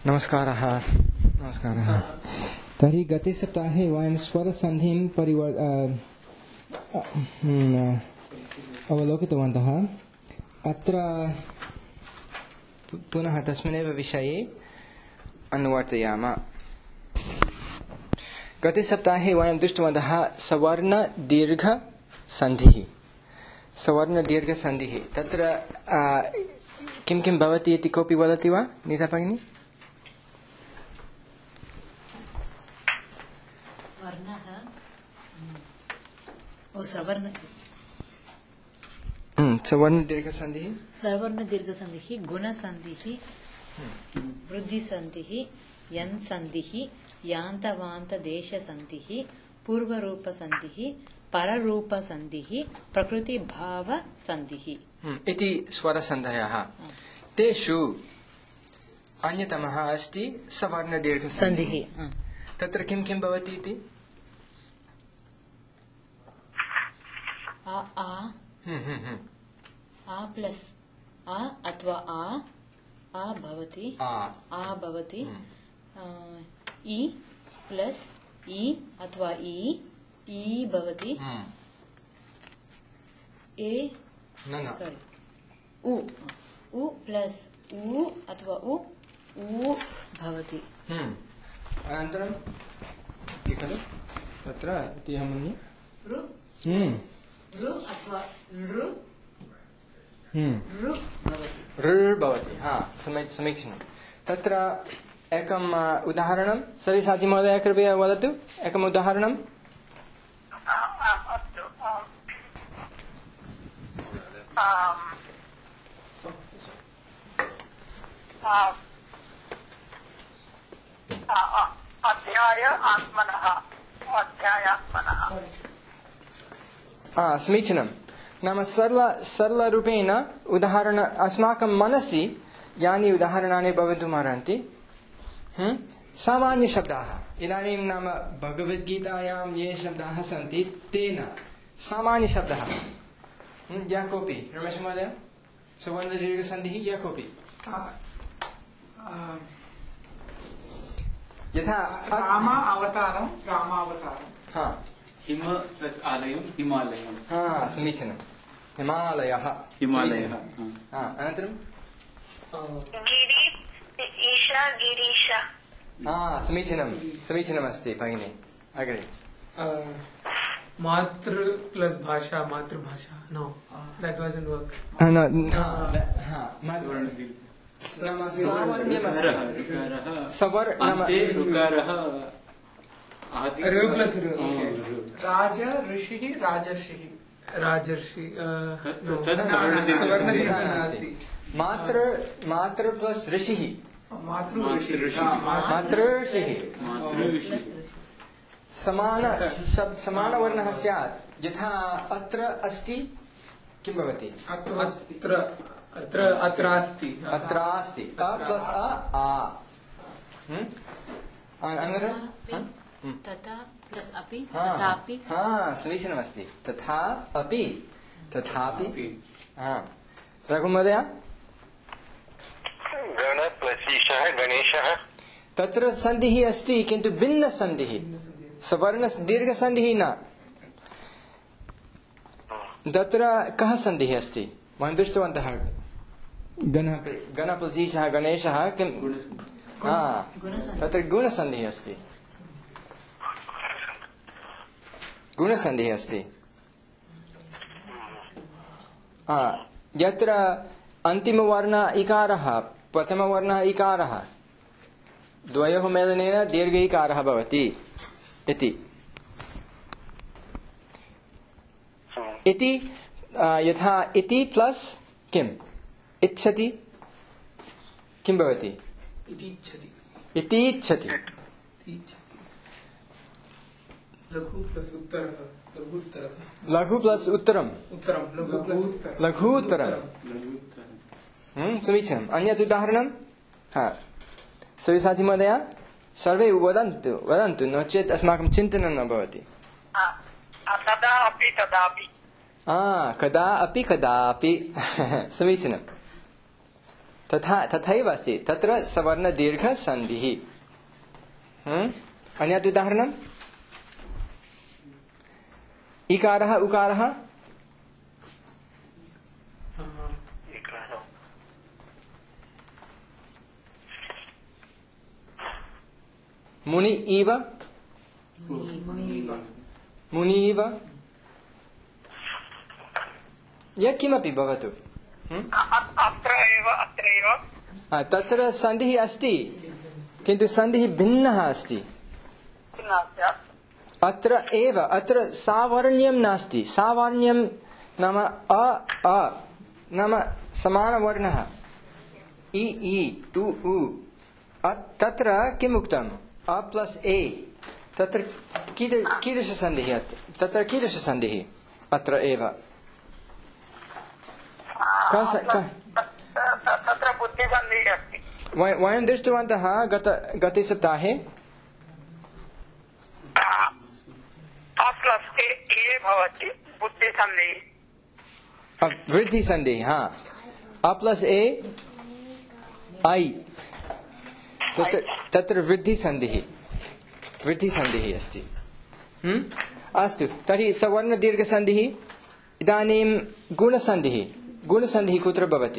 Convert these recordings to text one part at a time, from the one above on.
नमस्कारः नमस्कारः। तर्हि गते सप्ताहे वयं स्वरसन्धिं अवलोकितवन्तः। अत्र पुनः तस्मिन्नेव विषये अनुवर्तयामः। गते सप्ताहे वयं दृष्टवन्तः सवर्णदीर्घसन्धिः। सवर्णदीर्घसन्धिः तत्र किं किं भवति इति कोऽपि वदति वा नीता भगिनी? सवर्णदीर्घसन्धिः सवर्णदीर्घसन्धिः गुणसन्धिः वृद्धिसन्धिः यन्सन्धिः यान्तवान्तदेशसन्धिः पूर्वरूपसन्धिः पररूपसन्धिः प्रकृतिभावसन्धिः इति स्वरसन्धयः। तेषु अन्यतमः अस्ति सवर्णदीर्घसन्धिः। तत्र किं किं भवति इति? आ प्लस आ अथवा आ भवति ई प्लस ई अथवा ई भवति ए सॉरी उ प्लस उ अथवा उ भवति। अनन्तरं खलु तत्र इति अहं मन्ये रु अथवा रु भवति। समीचीनं। तत्र एकम् उदाहरणं सविसाचि महोदय कृपया वदतु एकम् उदाहरणं। समीचीनं। नाम सरलरूपेण उदाहरण अस्माकं मनसि यानि उदाहरणानि भवितुमर्हन्ति सामान्यशब्दाः। इदानीं नाम भगवद्गीतायां ये शब्दाः सन्ति तेन सामान्यशब्दः यः कोऽपि रमेश महोदय सवर्णदीर्घसन्धिः यः कोऽपि यथा रामावतारं हिम प्लस आलयं हिमालयं। समीचीनं। हिमालयः। अनन्तरं गिरीश। समीचीनमस्ति भगिनी। अग्रे मातृ प्लस भाषा मातृभाषा। No that wasn't work. राज ऋषिः राजर्षिः राजर्षि मातृ प्लस ऋषिः मातृषिः समानवर्णः स्यात्। यथा अत्र अस्ति किं भवति? अत्र अस्ति अ प्लस आ। तथा प्लस अपि तथापि। समीचीनमस्ति। तथा अपि तथापि। रघु महोदय गण प्लस ईशः गणेशः। तत्र सन्धिः अस्ति किन्तु भिन्नसन्धिः। सवर्णदीर्घसन्धिः न। तत्र कः सन्धिः अस्ति? वयं दृष्टवन्तः गण प्लस ईशः गणेशः किं तत्र गुणसन्धिः अस्ति। गुणसन्धिः अस्ति। यत्र अन्तिमवर्णः इकारः प्रथमवर्णः इकारः द्वयोः मेलनेन दीर्घ इकारः भवति इति यथा इति प्लस किम् इच्छति किं भवति? इतीच्छति। लघु प्लस उत्तरं लघूत्तरं। समीचीनम्। अन्यत् उदाहरणं सविसाचि महोदय सर्वे वदन्तु नो चेत् अस्माकं चिन्तनं न भवति। कदा अपि तदापि। कदा अपि कदापि। समीचीनम्। तथैव अस्ति तत्र सवर्ण दीर्घ सन्धिः। अन्यत् उदाहरणम् इकारः उकारः मुनि इव मुनीव यत्किमपि भवतु तत्र सन्धिः अस्ति किन्तु सन्धिः भिन्नः अस्ति। अत्र एव अत्र सावर्ण्यं नास्ति। सावर्ण्यं नाम अ नाम समानवर्णः इ इ उ उ तत्र किम् उक्तम् अ प्लस् ए तत्र कीदृशसन्धिः तत्र कीदृशसन्धिः अत्र एव तत्र बुद्धिसन्धिः अस्ति। वयं दृष्टवन्तः गते सप्ताहे अ प्लस् ए भवति बुद्धिसन्धिः वृद्धिसन्धिः। हाँ अ प्लस् ए ऐ तत्र वृद्धिसन्धिः अस्ति। अस्तु तर्हि सवर्णदीर्घसन्धिः। इदानीं गुणसन्धिः कुत्र भवति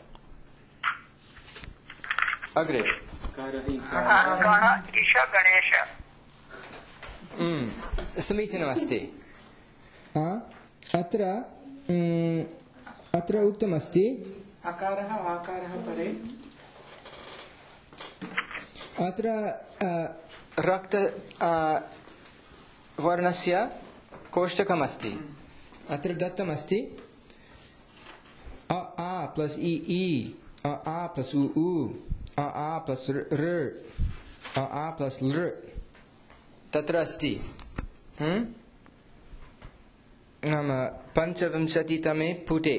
अग्रे समीचीनमस्ति। अत्र उक्तमस्ति अकारः आकारः परे अत्र रक्त वर्णस्य कोष्टकमस्ति। अत्र दत्तमस्ति अ प्लस् इ अ प्लस् उ अ प्लस् ऋ अ प्लस् लृ तत्र अस्ति। नाम पंचविंशतितमे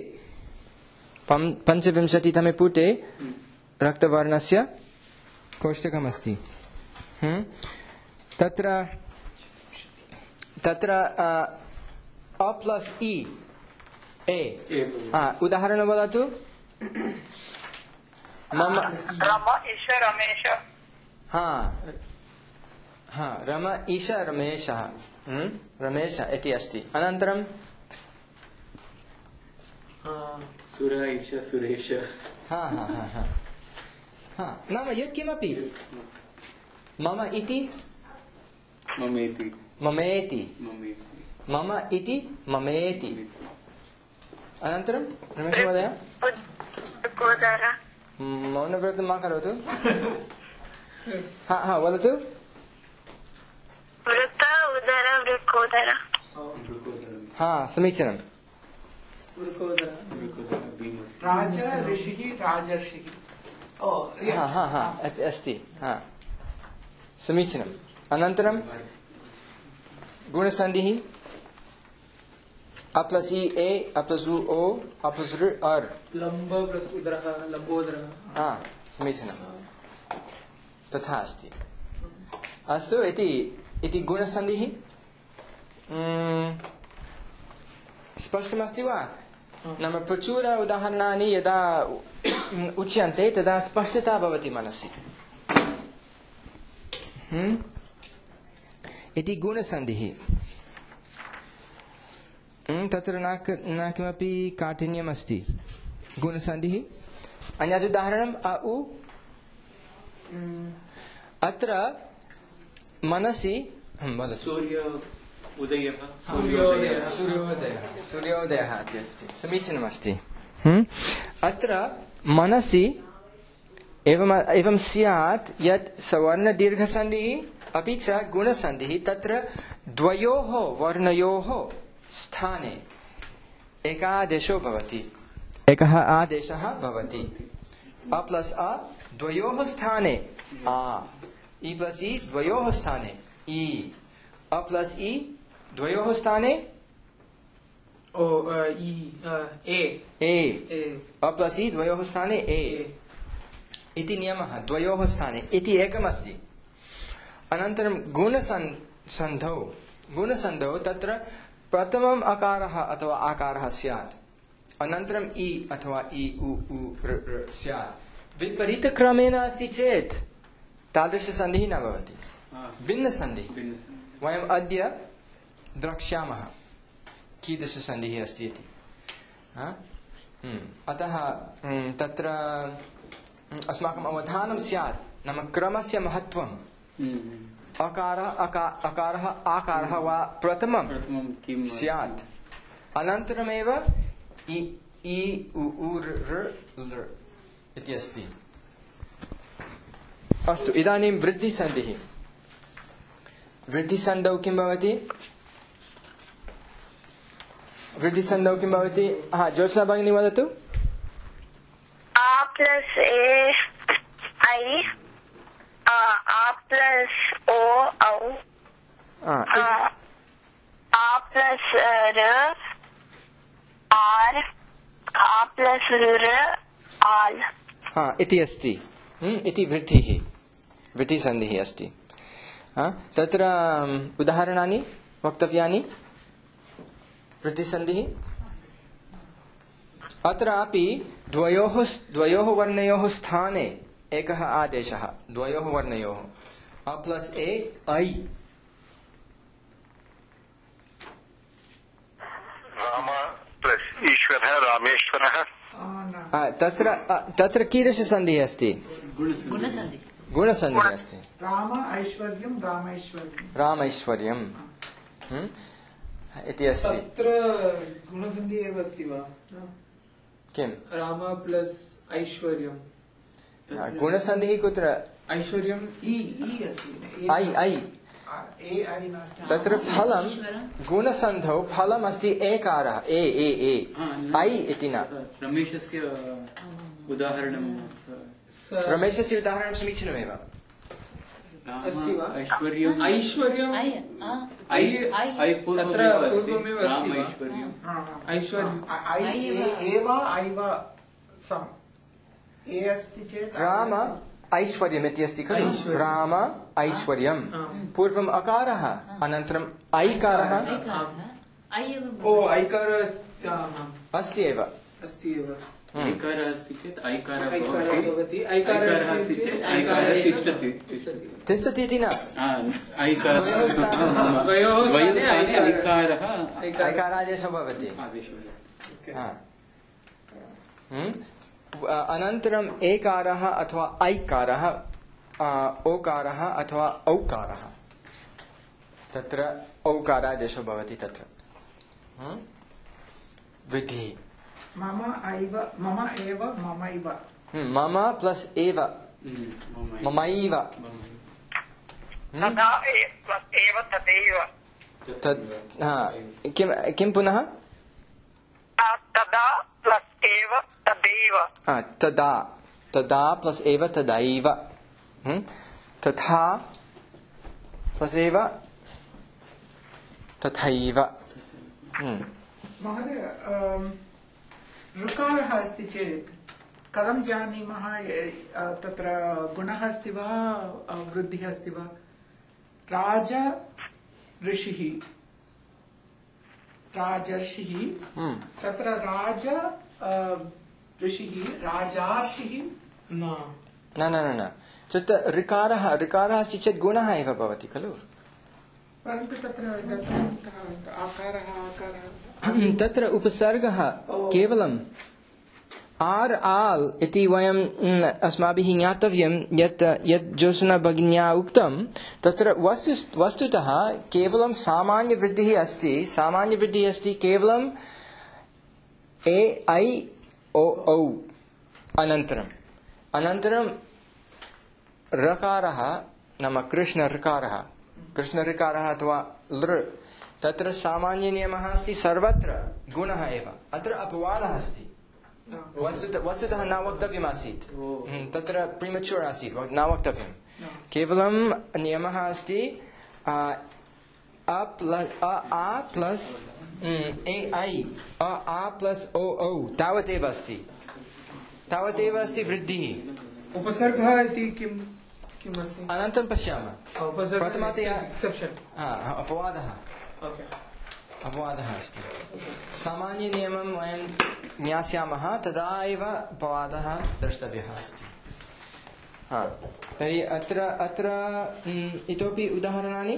पुटे रक्तवर्णस्य कोष्टकमस्ति। तत्र अ प्लस् इ ए उदाहरणं वदतु। मम रम ईश रमेशः रमेश इति अस्ति। अनन्तरं सुर ईश सुरेश। नाम यत्किमपि मम इति ममेति मम इति ममेति। अनन्तरं रमेश महोदय मौनव्रतं मा करोतु। वदतु। समीचीनं। अस्ति समीचीनम्। अनन्तरं गुणसन्धिः अ प्लस् इ ए अ प्लस् उ ओ अ प्लस् ऋ अर् लम्ब प्लस् उदरः लम्बोदरः। समीचीनं तथा अस्ति। अस्तु इति गुणसन्धिः स्पष्टमस्ति वा? नाम प्रचुर उदाहरणानि यदा उच्यन्ते तदा स्पष्टता भवति मनसि। इति गुणसन्धिः। तत्र न किमपि काठिन्यम् अस्ति। गुणसन्धिः। अन्यत् उदाहरणम् अ उ अत्र मनसि सूर्योदयः इति अस्ति। समीचीनमस्ति। अत्र मनसि एवं स्यात् यत् सवर्णदीर्घसन्धिः अपि च गुणसन्धिः तत्र द्वयोः वर्णयोः स्थाने एकादेशो भवति। एकः आदेशः भवति। अ प्लस् अ द्वयोः स्थाने आ इ प्लस् इ द्वयोः स्थाने इ अ प्लस् इ द्वयोः स्थाने ए अ प्लस् इ द्वयोः स्थाने ए इति नियमः। द्वयोः स्थाने इति एकमस्ति। अनन्तरं गुणसन्धौ तत्र प्रथमम् अकारः अथवा आकारः स्यात्। अनन्तरम् इ अथवा इ उ उ ऋ स्यात्। विपरीतक्रमेण अस्ति चेत् तादृशसन्धिः न भवति, भिन्नसन्धिः। वयम् अद्य द्रक्ष्यामः कीदृशसन्धिः अस्ति इति। अतः तत्र अस्माकम् अवधानं स्यात्, नाम क्रमस्य महत्त्वम्। अकारः आकारः वा प्रथमं स्यात्, अनन्तरमेव इ उ ऋ इति अस्ति। अस्तु, इदानीं वृद्धिसन्धिः। वृद्धिसन्धौ किं भवति? वृद्धिसन्धौ किं भवति? ज्योत्स्ना भगिनी वदतु। आ प्लस ए ऐ, आ प्लस ओ औ, आ प्लस र आर, आ प्लस र आल। इति अस्ति, इति वृद्धिः, वृद्धिसन्धिः अस्ति। तत्र उदाहरणानि वक्तव्यानि वृद्धिसन्धिः। अत्रापि द्वयोः वर्णयोः स्थाने एकः आदेशः, द्वयोः वर्णयोः, अ प्लस ए ऐ। राम प्लस ईश्वरः रामेश्वरः। तत्र कीदृशसन्धिः अस्ति? गुणसन्धिः अस्ति। राम ऐश्वर्यं रामैश्वर्यम् इति अस्ति। तत्र गुणसन्धिः एव अस्ति वा? किं? राम प्लस ऐश्वर्यं। गुणसन्धिः कुत्र? ऐश्वर्यं इ अस्ति। ऐ तत्र फलं, गुणसन्धौ फलम् अस्ति एकारः, ऐ इति न। रमेशस्य उदाहरणं रमेशस्य उदाहरणं समीचीनमेव अस्ति वा? ऐश्वर्यम् तत्र पूर्वमेव अस्ति ऐश्वर्यम् राम ऐश्वर्यम् इति अस्ति खलु? राम ऐश्वर्यम्। पूर्वम् अकारः, अनन्तरम् ऐकारः अस्ति एव। ऐकारः अस्ति चेत् ऐकारः भवति, ऐकारः अस्ति चेत् ऐकारः तिष्ठति। तिष्ठति इति न, ऐकारादेशः भवति। अनन्तरम् एकारः अथवा ऐकारः, ओकारः अथवा औकारः, तत्र औकारादेशो भवति। तत्र वृद्धिः। मम एव ममैव। मम प्लस एव ममैव। तदा एव तदैव। किं पुनः? तदा प्लस एव तदैव। तदा प्लस एव तदैव। तथा प्लस एव तथैव। महोदय, ऋकारः अस्ति चेत् कथं जानीमः तत्र गुणः अस्ति वा वृद्धिः अस्ति वा? राज ऋषिः, राजर्षिः, तत्र राज ऋषिः, राजार्षिः न। ऋकारः अस्ति चेत् गुणः एव भवति खलु? परन्तु तत्र आकारः तत्र उपसर्गः केवलम् आर् आल् इति वयम् अस्माभिः ज्ञातव्यं यत् ज्योत्स्ना भगिन्या उक्तं। तत्र वस्तुतः केवलं सामान्यवृद्धिः अस्ति। सामान्यवृद्धिः अस्ति केवलं ए ऐ ओ औ अनन्तरं रकारः नाम कृष्णऋकारः अथवा लृ। तत्र सामान्यनियमः अस्ति, सर्वत्र गुणः एव। अत्र अपवादः अस्ति। वस्तुतः न वक्तव्यमासीत्, तत्र प्रीमच्योर् आसीत्, न वक्तव्यं। केवलं नियमः अस्ति आ प्लस ए ऐ, आ प्लस ओ औ, तावदेव अस्ति वृद्धिः। उपसर्गः इति किम् अस्ति? अनन्तरं पश्यामः। प्रथमतया अपवादः अस्ति। सामान्यनियमं वयं ज्ञास्यामः, तदा एव अपवादः द्रष्टव्यः अस्ति। हाँ तर्हि अत्र इतोपि उदाहरणानि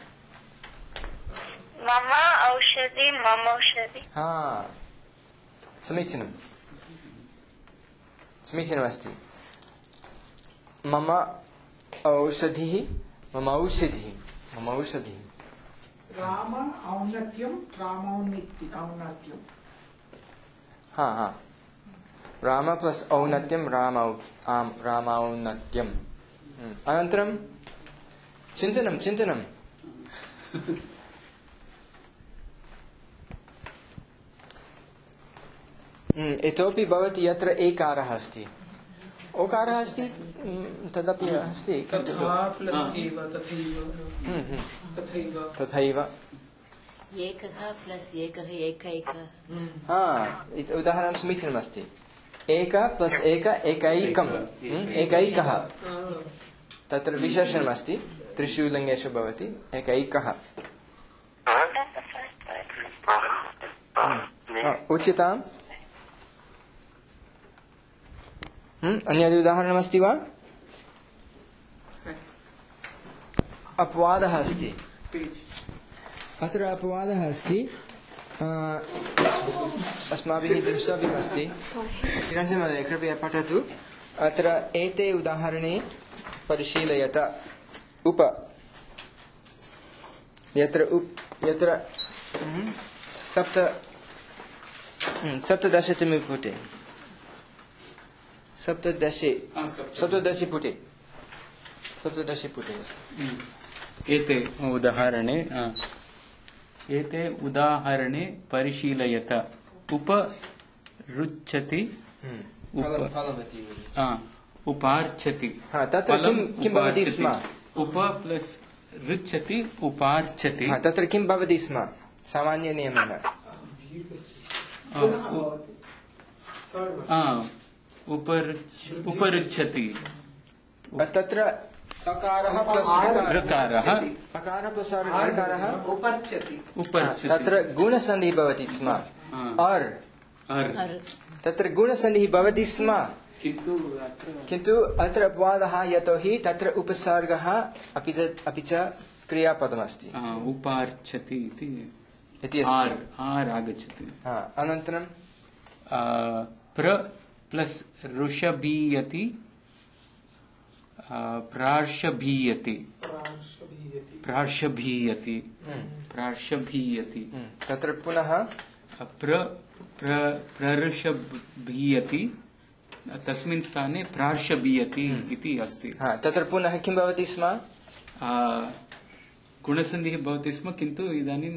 मम औषधि मम औषधि हाँ समीचीनमस्ति मम औषधिः मम औषधिः मम औषधिः राम औन्नत्यं औन्नत्यं हाँ हाँ राम प्लस औन्नत्यं रामौन्नत्यम् अनन्तरं चिन्तनं इतोपि भवति यत्र एकारः अस्ति ओकारः अस्ति तदपि अस्ति तथैव एकः प्लस् एकः एकैकः हाँ उदाहरणं समीचीनमस्ति एक प्लस् एक एकैकम् एकैकः तत्र विशेषणमस्ति त्रिषु लिङ्गेषु भवति एकैकः उच्यताम् अन्यद् उदाहरणमस्ति वा अपवादः अस्ति अत्र अपवादः अस्ति अस्माभिः दृष्टव्यमस्ति निरञ्जनमहोदय कृपया पठतु अत्र एते उदाहरणे परिशीलयत उप यत्र सप्तदशतमे पुटे सप्तदशे पुटे अस्ति एते उदाहरणे परिशीलयत उपरुच्यति उपार्चति तत्र किं भवति स्म उप प्लस रुच्यति उपार्चति तत्र किं भवति स्म सामान्यनियमेन उपरुच्यति तत्र अकारः प्लस ऋकारः अकारः प्लस ऋकारः उपर्चति तत्र गुणसन्धिः भवति स्म तत्र गुणसन्धिः भवति स्म किन्तु अत्र अपवादः यतोहि तत्र उपसर्गः अपि च क्रियापदमस्ति उपार्चति इति आर् आगच्छति अनन्तरं प्र प्लस् ऋषभीयति प्रार्षभीयति तत्र पुनः प्रऋषभीयति तस्मिन् स्थाने प्रार्षभीयति इति अस्ति तत्र पुनः किं भवति स्म गुणसन्धिः भवति स्म किन्तु इदानीं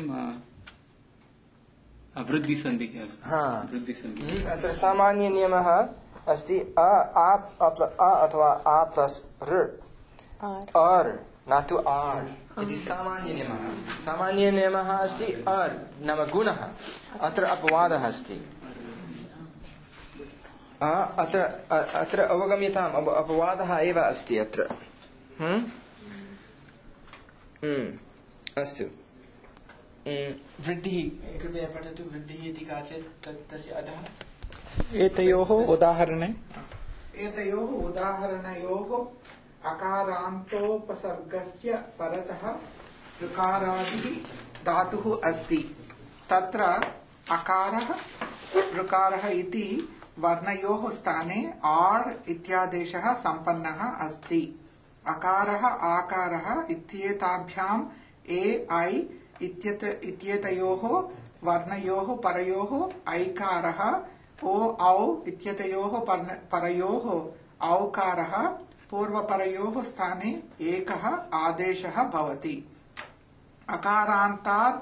वृद्धिसन्धिः अस्ति वृद्धिसन्धिः अत्र सामान्यनियमः अस्ति अ अथवा आ प्लस ऋ आर् न तु आर् इति सामान्यनियमः अस्ति आर् नाम गुणः अत्र अपवादः अस्ति अत्र अवगम्यताम् अपवादः एव अस्ति अत्र अस्तु वृद्धिः कृपया पठतु वृद्धिः इति का चेत् तस्य अधः एतयोः उदाहरणयोः अकारान्तोपसर्गस्य परतः ऋकारादिः धातुः अस्ति तत्र अकारः ऋकारः इति वर्णयोः स्थाने आर् इत्यादेशः सम्पन्नः अस्ति अकारः आकारः इत्येताभ्याम् ए ऐ इत्येतयोः वर्णयोः परयोः ऐकारः ओ औ इत्येतयोः परयोः औकारः पूर्वपरयोः स्थाने एकः आदेशः भवति अकारान्तात्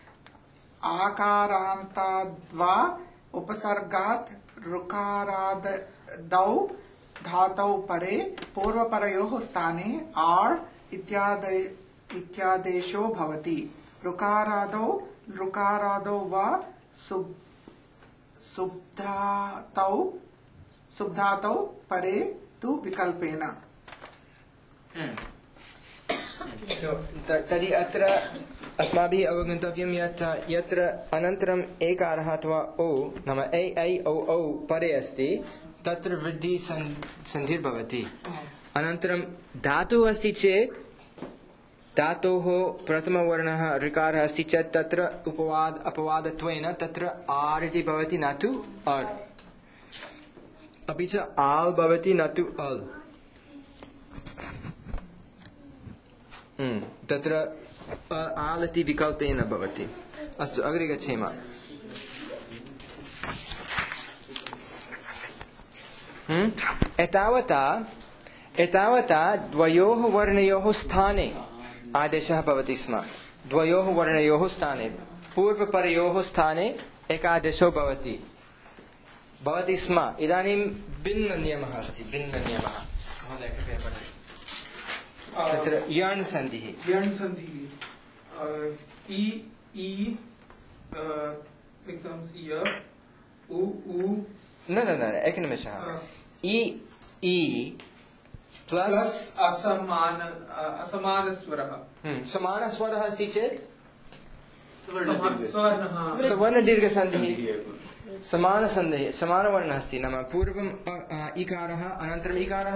आकारान्ताद्वा उपसर्गात् ऋकारादौ धातौ परे पूर्वपरयोः स्थाने आर् इत्यादेशो भवति ऋकारादौ वा सुब्धातौ परे तु विकल्पेन तर्हि अत्र अस्माभिः अवगन्तव्यं यत्र अनन्तरम् एकारः अथवा ओ नाम ऐ औ औ परे अस्ति तत्र वृद्धि सन्धिर्भवति अनन्तरं धातुः अस्ति चेत् धातोः प्रथमवर्णः ऋकारः अस्ति चेत् तत्र अपवादत्वेन तत्र आर् इति भवति न तु अर्, अपि च आल् भवति न तु अल्। तत्र आल् इति विकल्पेन भवति। अस्तु, अग्रे गच्छेम। एतावता द्वयोः वर्णयोः स्थाने आदेशः भवति स्म। द्वयोः वर्णयोः स्थाने, पूर्वपरयोः स्थाने एकादेशो भवति स्म। इदानीं भिन्ननियमः अस्ति। भिन्ननियमः तत्र यण् सन्धिः। न एकनिमेषः। इ प्लस् असमानस्वरः। समानस्वरः अस्ति चेत् सवर्णदीर्घसन्धिः। समानसन्धिः, समानवर्णः अस्ति, नाम पूर्वम् इकारः अनन्तरम् इकारः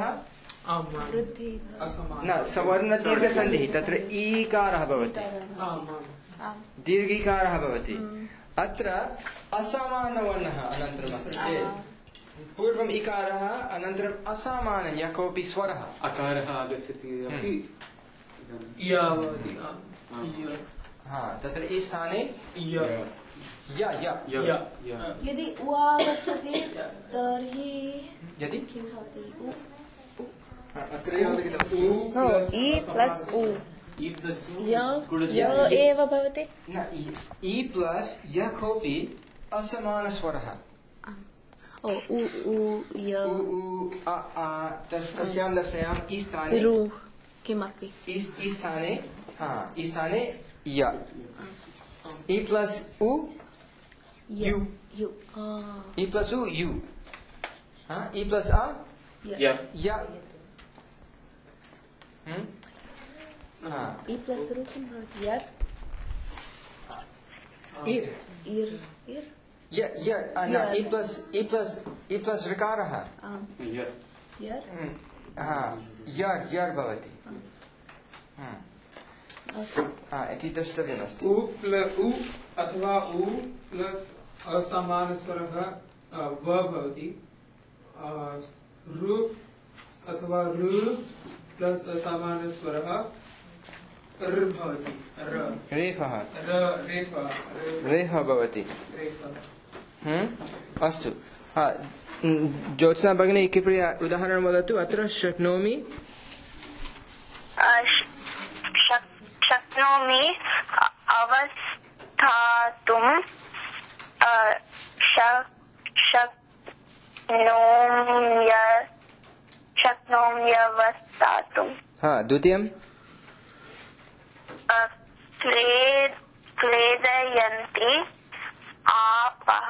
न सवर्णदीर्घसन्धिः, तत्र ईकारः भवति, दीर्घिकारः भवति। अत्र असमानवर्णः अनन्तरम् अस्ति चेत् पूर्वम् इकारः अनन्तरम् असामान्यः यः कोऽपि स्वरः अकारः आगच्छति अपि तत्र ई स्थाने यदि उ आगच्छति तर्हि यदि किं भवति? इ प्लस् उ य एव भवति। न इ प्लस् यः कोऽपि असमानस्वरः तस्यां दशायाम् ई स्थाने किमपि ई स्थाने य ई प्लस् उ यु ई प्लस् उ यु ई प्लस् आ य ई प्लस् रु किं भवति? यत् इर् ई प्लस् ऋकारः यर् भवति इति द्रष्टव्यमस्ति। उ अथवा उ प्लस् असमानस्वरः व भवति। रु अथवा रु प्लस् असमानस्वरः र् भवति। रेफः भवति। अस्तु, ज्योत्स्ना भगिनी कृपया उदाहरणं वदतु। अत्र शक्नोमि अवस्थातुं शक्नोम्यवस्थातुं। द्वितीयं क्लेदयन्ति आपः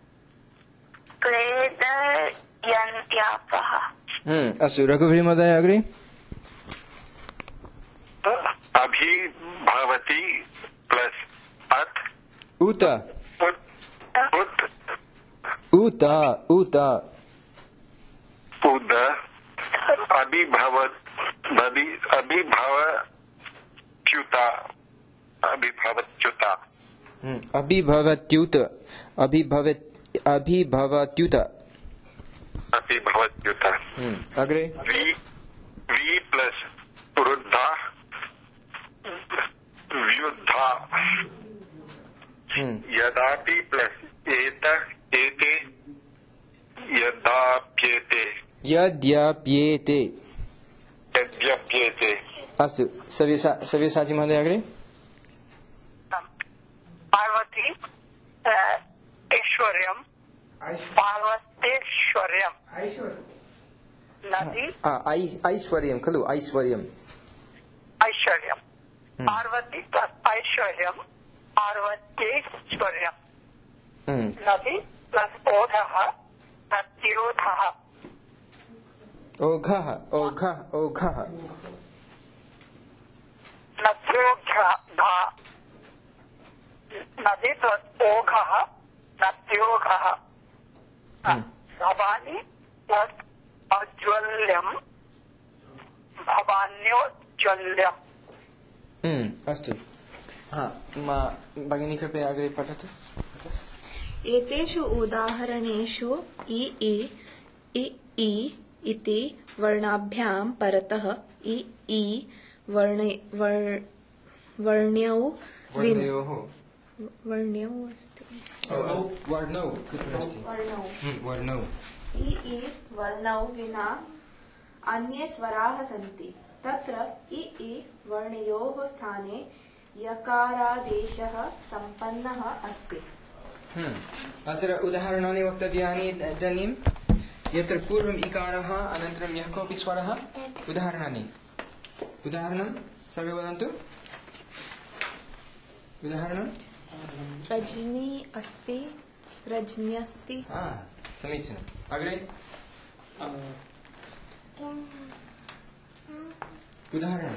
क्लेदयन्त्यापः। अस्तु, रघुवीर महोदय अग्रे। अभिभवति प्लस अत् उत उत उत उद अभिभवत्युत अभिभवत्युत अग्रे वि प्लस वृद्धा व्युद्धा यदापि प्लस एते यद्यप्येते। अस्तु, सव्यसाची महोदय अग्रे। पार्वती ऐश्वर्यम् पार्वतीश्वर्यम् नदी ऐश्वर्यं खलु ऐश्वर्यम् पार्वती प्लस ऐश्वर्यम् पार्वतीश्वर्यम् नदी प्लस ओघः नद्योधः ओघः नद्योघः नदी प्लस ओघः नद्योघः भवानी प्लस औज्ज्वल्यम् भवान्योज्ज्वल्य। अस्तु। भगिनी कृपया अग्रे पठतु। एतेषु उदाहरणेषु इ इति वर्णाभ्यां परतः इ वर्ण्यौ अस्ति। वर्णौ कुत्र अस्ति? वर्णौ। इ वर्णौ विना अन्ये स्वराः सन्ति। तत्र इ वर्णयोः स्थाने यकारादेशः सम्पन्नः अस्ति। अत्र उदाहरणानि वक्तव्यानि इदानीं यत्र पूर्वम् इकारः अनन्तरं यः कोऽपि स्वरः। उदाहरणं सर्वे वदन्तु। उदाहरणं रजनी अस्ति, रजनी अस्ति। समीचीनम्। अग्रे उदाहरणम्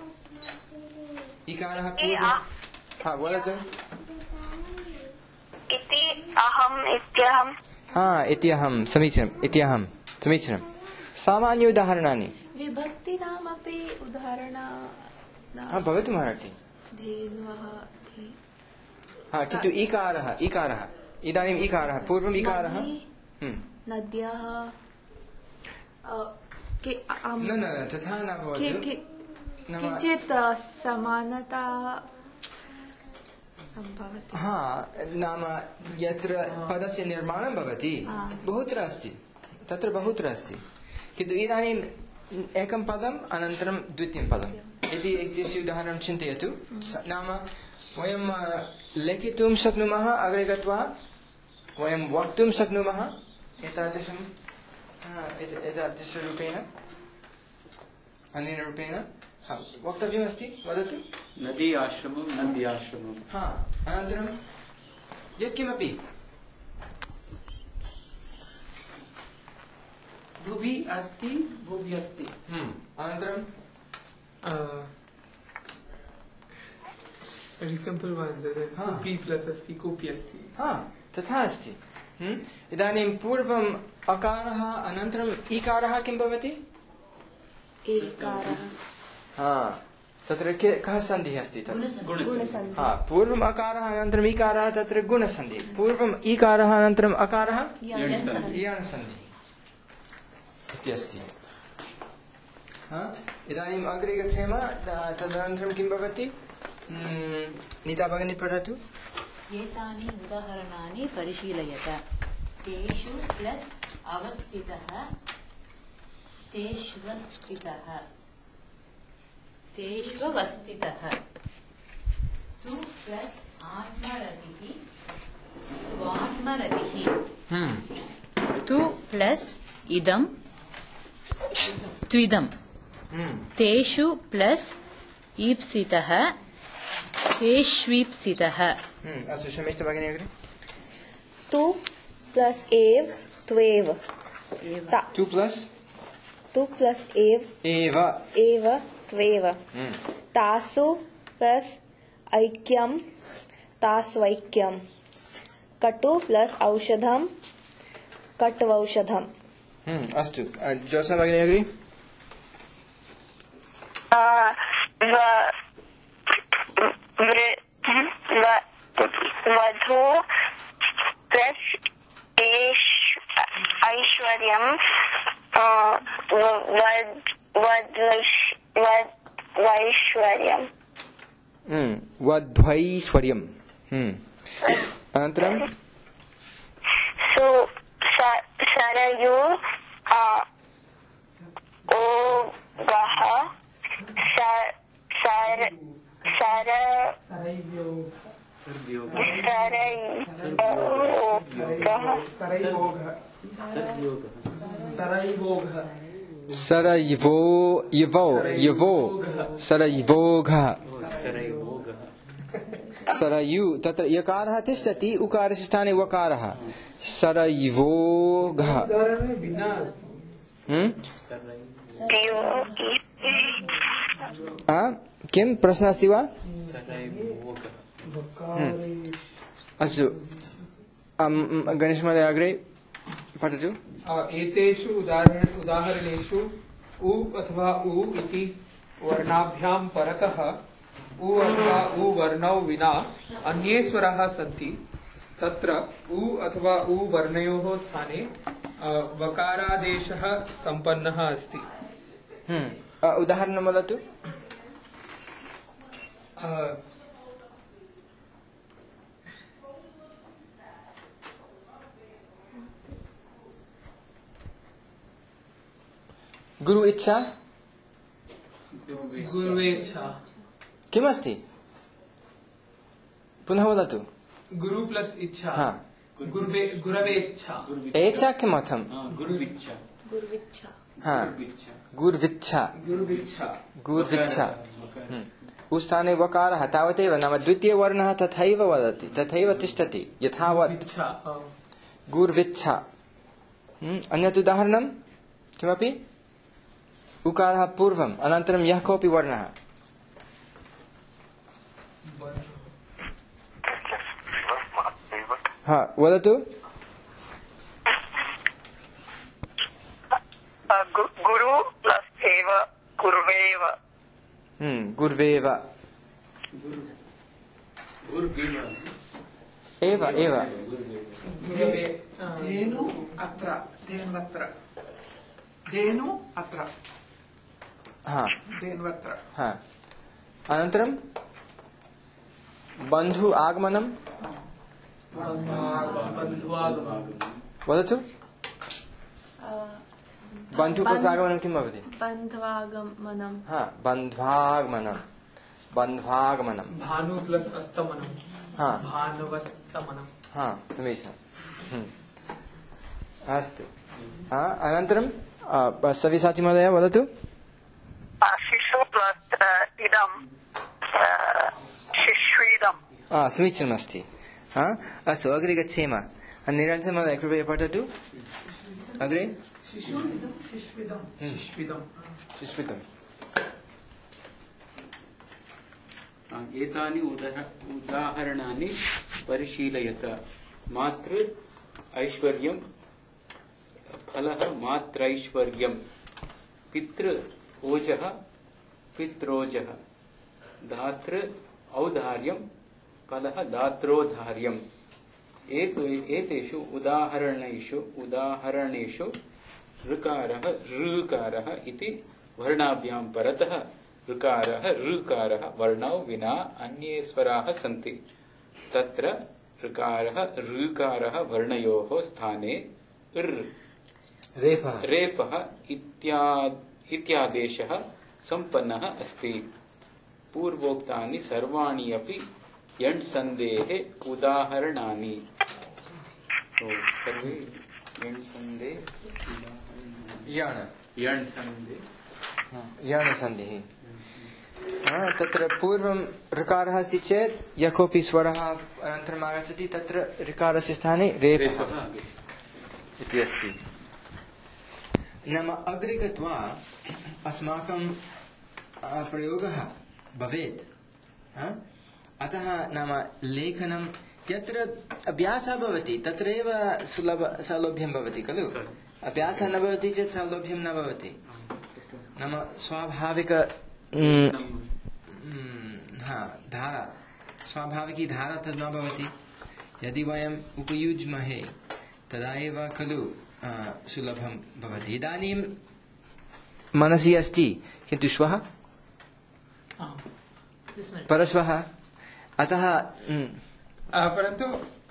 इकारः पूर्वं वदतु। इति अहम् इत्यहम्। इत्यहं समीचीनम्। इत्यहं समीचीनं। सामान्य उदाहरणानि विभक्तीनामपि उदाहरणं भवतु मराठी। किन्तु इकारः इदानीम् इकारः पूर्वम् इकारः नद्याः न तथा न भवतु। किञ्चित् समानता सम्भवति। नाम यत्र पदस्य निर्माणं भवति बहुत्र अस्ति, तत्र बहुत्र अस्ति। किन्तु इदानीम् एकं पदम् अनन्तरं द्वितीयं पदम् इति इत्यस्य उदाहरणं चिन्तयतु। नाम वयं लिखितुं शक्नुमः, अग्रे गत्वा वयं वक्तुं शक्नुमः एतादृशरूपेण अनेन रूपेण वक्तव्यमस्ति। वदतु। नदी आश्रमं नद्याश्रमम्। अनन्तरं यत्किमपि भुवि अस्ति, भुवि अस्ति। अनन्तरं very simple ones. Kupi plus अस्ति, कुपि अस्ति। तथा अस्ति। इदानीं पूर्वम् अकारः अनन्तरम् इकारः किं भवति? एकारः। तत्र कः सन्धिः अस्ति? गुणसन्धिः। पूर्वम् अकारः अनन्तरम् इकारः, तत्र गुणसन्धिः। पूर्वम् इकारः अनन्तरम् अकारः यणसन्धिः इति अस्ति। इदानीम् अग्रे गच्छेम। तदनन्तरं किं भवति? नीता भगिनी पठतु। एतानि उदाहरणानि परिशीलयत। तेषु प्लस अवस्थितः, तेष्वस्थितः, तेष्वस्थितः। तु प्लस आत्मरतिः, त्वात्मरतिः। तु प्लस इदं, त्विदं। तेषु प्लस ईप्सितः, तेष्वीप्सितः। अस्तु, शमिष्ठ भगिनी अग्रे। तु प्लस एव, त्वेव। तु प्लस एव, त्वेव। तासु प्लस ऐक्यं, तास्वैक्यं। कटु प्लस औषधं, कट्वौषधम्। अस्तु, जोत्स्ना भगिनी अग्रे। वधू प्लस ऐश्वर्यं, वैश्वर्यम्। वध्वैश्वर्यम्। अनन्तरं सरयु ओगः, सरयु, तत्र यकारः तिष्ठति, उकारस्य स्थाने वकारः। सरयवोघः। किं प्रश्नः अस्ति वा? अस्तु, गणेश महोदय अग्रे पठतु। एतेषु उदाहरणेषु उ अथवा उ इति वर्णाभ्यां परतः उ अथवा उ वर्णौ विना अन्ये स्वराः सन्ति तत्र उ अथवा उ वर्णयोः स्थाने वकारादेशः सम्पन्नः अस्ति। उदाहरणं वदतु। गुरु इच्छा गुरुवेच्छा किमस्ति पुनः वदतु। गुरु प्लस इच्छा हाँ। गुरवेच्छा एच्छा किमर्थं? गुरुविच्छा गुरुविच्छा हाँ गुर्विच्छा गुरुविच्छा गुर्विच्छा स्थाने वकारः तावदेव नाम द्वितीयवर्णः तथैव वदति तथैव तिष्ठति यथावत् गुर्विच्छा। अन्यत् उदाहरणं किमपि? उकारः पूर्वम् अनन्तरं यः कोऽपि वर्णः। हाँ वदतु। गुरु प्लस एव कुर्वेव। गुर्वेव एव एव धेनु अत्र धेन्वत्र धेनु अत्र हाँ धेन्वत्र हाँ। अनन्तरं बन्धु आगमनं वदतु। बन्धु प्लस आगमनं किं भवति? बन्ध्वागमनं। हाँ बन्ध्वागमनं बन्ध्वागमनं। भानु प्लस अस्तमनं हाँ भानुवस्तमनं। हाँ समीचीनम्। अस्तु अनन्तरं सविसाचि महोदय वदतु। शिशु प्लस इदं शिश्वीदम्। समीचीनमस्ति। अस्तु अग्रे गच्छेम। निरञ्जन महोदय कृपया पठतु अग्रे। शिश्विदम् एतानि उदाहरणानि परिशीलयत। मातृ ऐश्वर्यं फलः मात्रैश्वर्यं। पितृ ओजः पित्रोजः। धातृ औदार्यं फलः दात्रोधार्यम्। एतेषु उदाहरणेषु ऋकारः इति वर्णाभ्यां परतः ऋकारः वर्णौ विना अन्ये स्वराः सन्ति। तत्र ऋकारः वर्णयोः स्थाने रेफः इत्यादेशः सम्पन्नः अस्ति। पूर्वोक्तानि सर्वाणि अपि यण् सन्धेः उदाहरणानि। सर्वे यण् सन्धेः यण् सन्धिः। तत्र पूर्वं ऋकारः अस्ति चेत् यः कोऽपि स्वरः अनन्तरम् आगच्छति तत्र ऋकारस्य स्थाने रेफः इति अस्ति। नाम अग्रे गत्वा अस्माकं प्रयोगः भवेत्। अतः नाम लेखनं यत्र अभ्यासः भवति तत्रैव सौलभ्यं भवति खलु। अभ्यासः न भवति चेत् सौलभ्यं न भवति। नाम स्वाभाविक धारा स्वाभाविकी धारा तद् न भवति। यदि वयम् उपयुज्महे तदा एव खलु सुलभं भवति। इदानीं मनसि अस्ति किन्तु श्वः परश्वः अतः परन्तु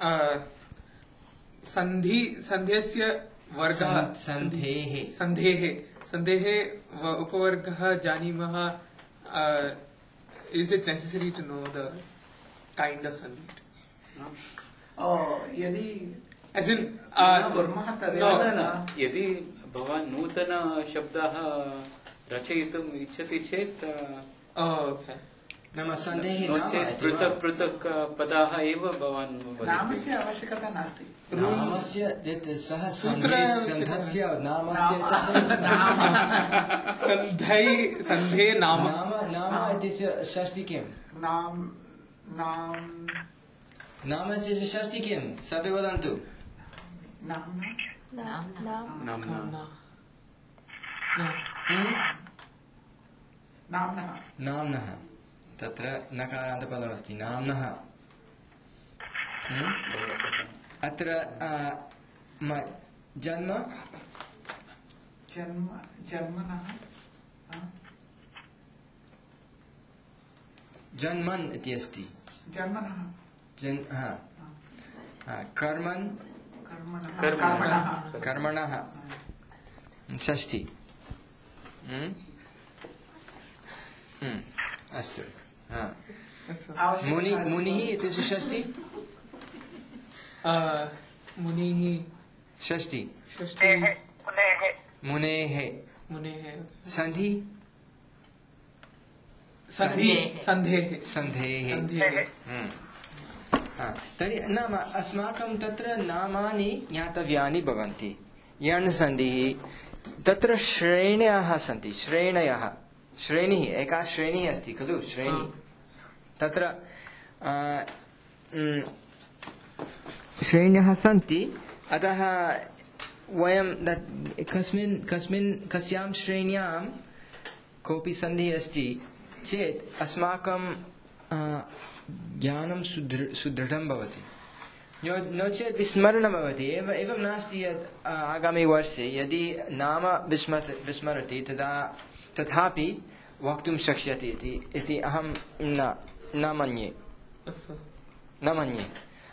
सन्धेस्य वर्गः सन्धेः उपवर्गः जानीमः। Is it necessary to know the kind of sandhi? यदि as in यदि भवान् नूतन शब्दः रचयितुम् इच्छति चेत् नाम सन्धेः पृथक् पृथक् पदाः एव भवान् नामस्य आवश्यकता नास्ति। नामस्य सः सन्धस्य नामस्य सन्धे नाम इत्यस्य षष्ठी किं? नाम इत्यस्य षष्ठी किं? सर्वे वदन्तु। नाम्नः तत्र नकारान्तपदमस्ति नाम्नः अत्र जन्म जन्मन् इति अस्ति कर्मन् कर्मणः षष्ठी अस्तु मुनिः इत्यस्य षष्ठी मुनिः षष्ठी मुनेः सन्धि सन्धेः तर्हि नाम अस्माकं तत्र नामानि ज्ञातव्यानि भवन्ति यण् सन्धिः तत्र श्रेण्यः सन्ति श्रेणिः एका श्रेणिः अस्ति खलु श्रेणी तत्र श्रेण्यः सन्ति अतः वयं कस्यां श्रेण्यां कोऽपि सन्धिः अस्ति चेत् अस्माकं ज्ञानं सुदृढं भवति नो चेत् विस्मरणं भवति एवं नास्ति यत् आगामि वर्षे यदि नाम विस्मरति तथापि वक्तुं शक्यते इति अहं न मन्ये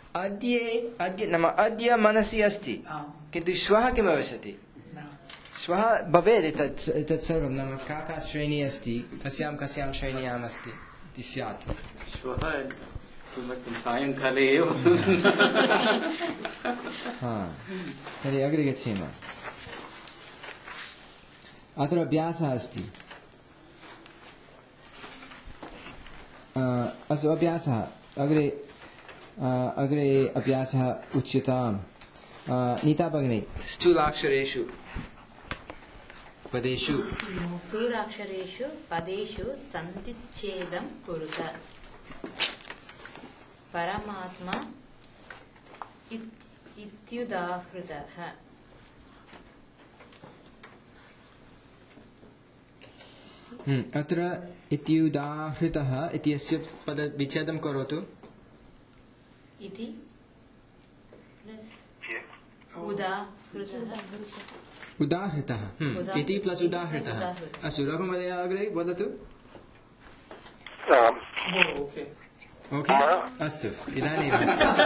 अद्य मनसि अस्ति किन्तु श्वः किं भविष्यति श्वः भवेत् एतत् सर्वं नाम का श्रेणी अस्ति कस्यां श्रेण्याम् अस्ति इति स्यात् श्वः सायङ्काले एव तर्हि अग्रे गच्छेम अत्र अभ्यासः अस्ति अस्तु अभ्यासः अग्रे अभ्यासः उच्यताम् नीता भगिनी स्थूलाक्षरेषु पदेषु स्थूलाक्षरेषु पदेषु सन्धिच्छेदं कुरुत परमात्मा इत्युदाहृतः अत्र इत्युदाहृतः इत्यस्य पदविच्छेदं करोतु इति प्लस उदाहृतः इति प्लस उदाहृतः अस्तु रघुमहोदय अग्रे वदतु ओके अस्तु इदानीम्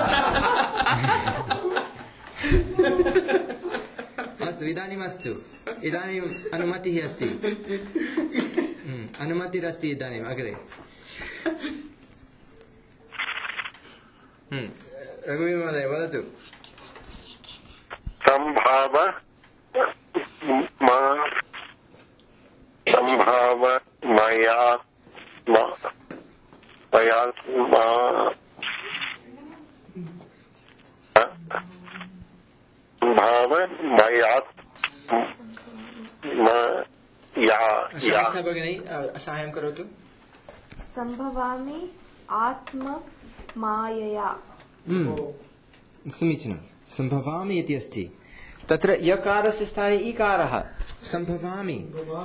अस्तु इदानीम् अनुमतिः अस्ति अनुमतिरस्ति इदानीम् अग्रे रघुवीर महोदय वदतु भगिनी साहाय्यं करोतु सम्भवामि आत्ममायया समीचीनं सम्भवामि इति अस्ति तत्र यकारस्य स्थाने ईकारः सम्भवामि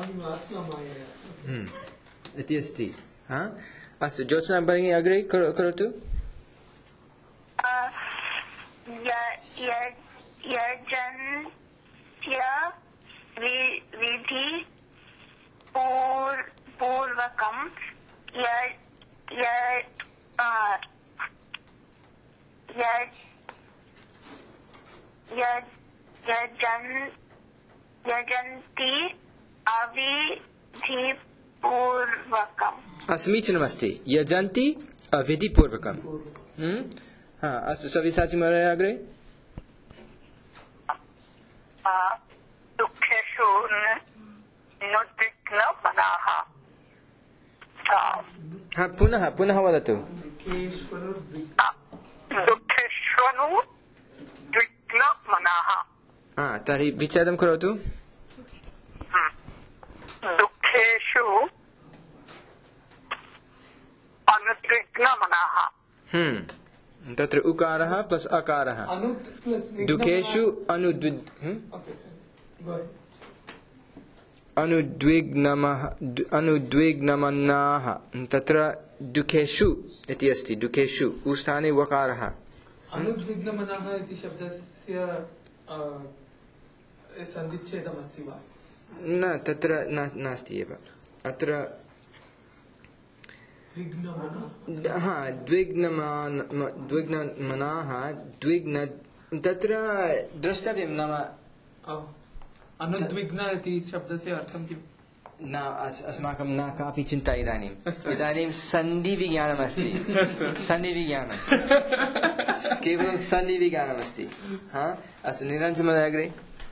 इति अस्ति अस्तु ज्योत्स्ना भगिनी अग्रे करोतु विधि पूर्वकं यजन्ति अविधिपूर्वकम् समीचीनमस्ति यजन्ति अविधिपूर्वकम् अस्तु सव्यसाची महोदय अग्रे दुःखेषु नुद्विग्नमनाः पुनः वदतु दुःखेष्वनुद्विग्नमनाः तर्हि विच्छेदं करोतु दुःखेषु अनुद्विग्नमनाः तत्र उकारः प्लस अकारः दुःखेषु अनुद्विग्नमनाः तत्र दुःखेषु इति अस्ति दुःखेषु उस्थाने वकारः अनुद्विग्नमनः इति शब्दस्य सन्धिच्छेदमस्ति वा न तत्र नास्ति एव अत्र द्विग्नमनाः द्विग्न तत्र द्रष्टव्यं नाम अनुद्विग्न इति शब्दस्य अर्थं किम् न अस्माकं न कापि चिन्ता इदानीं सन्धिविज्ञानमस्ति सन्धिविज्ञानं केवलं सन्धिविज्ञानमस्ति हा अस्तु निरञ्जनमहोदय अग्रे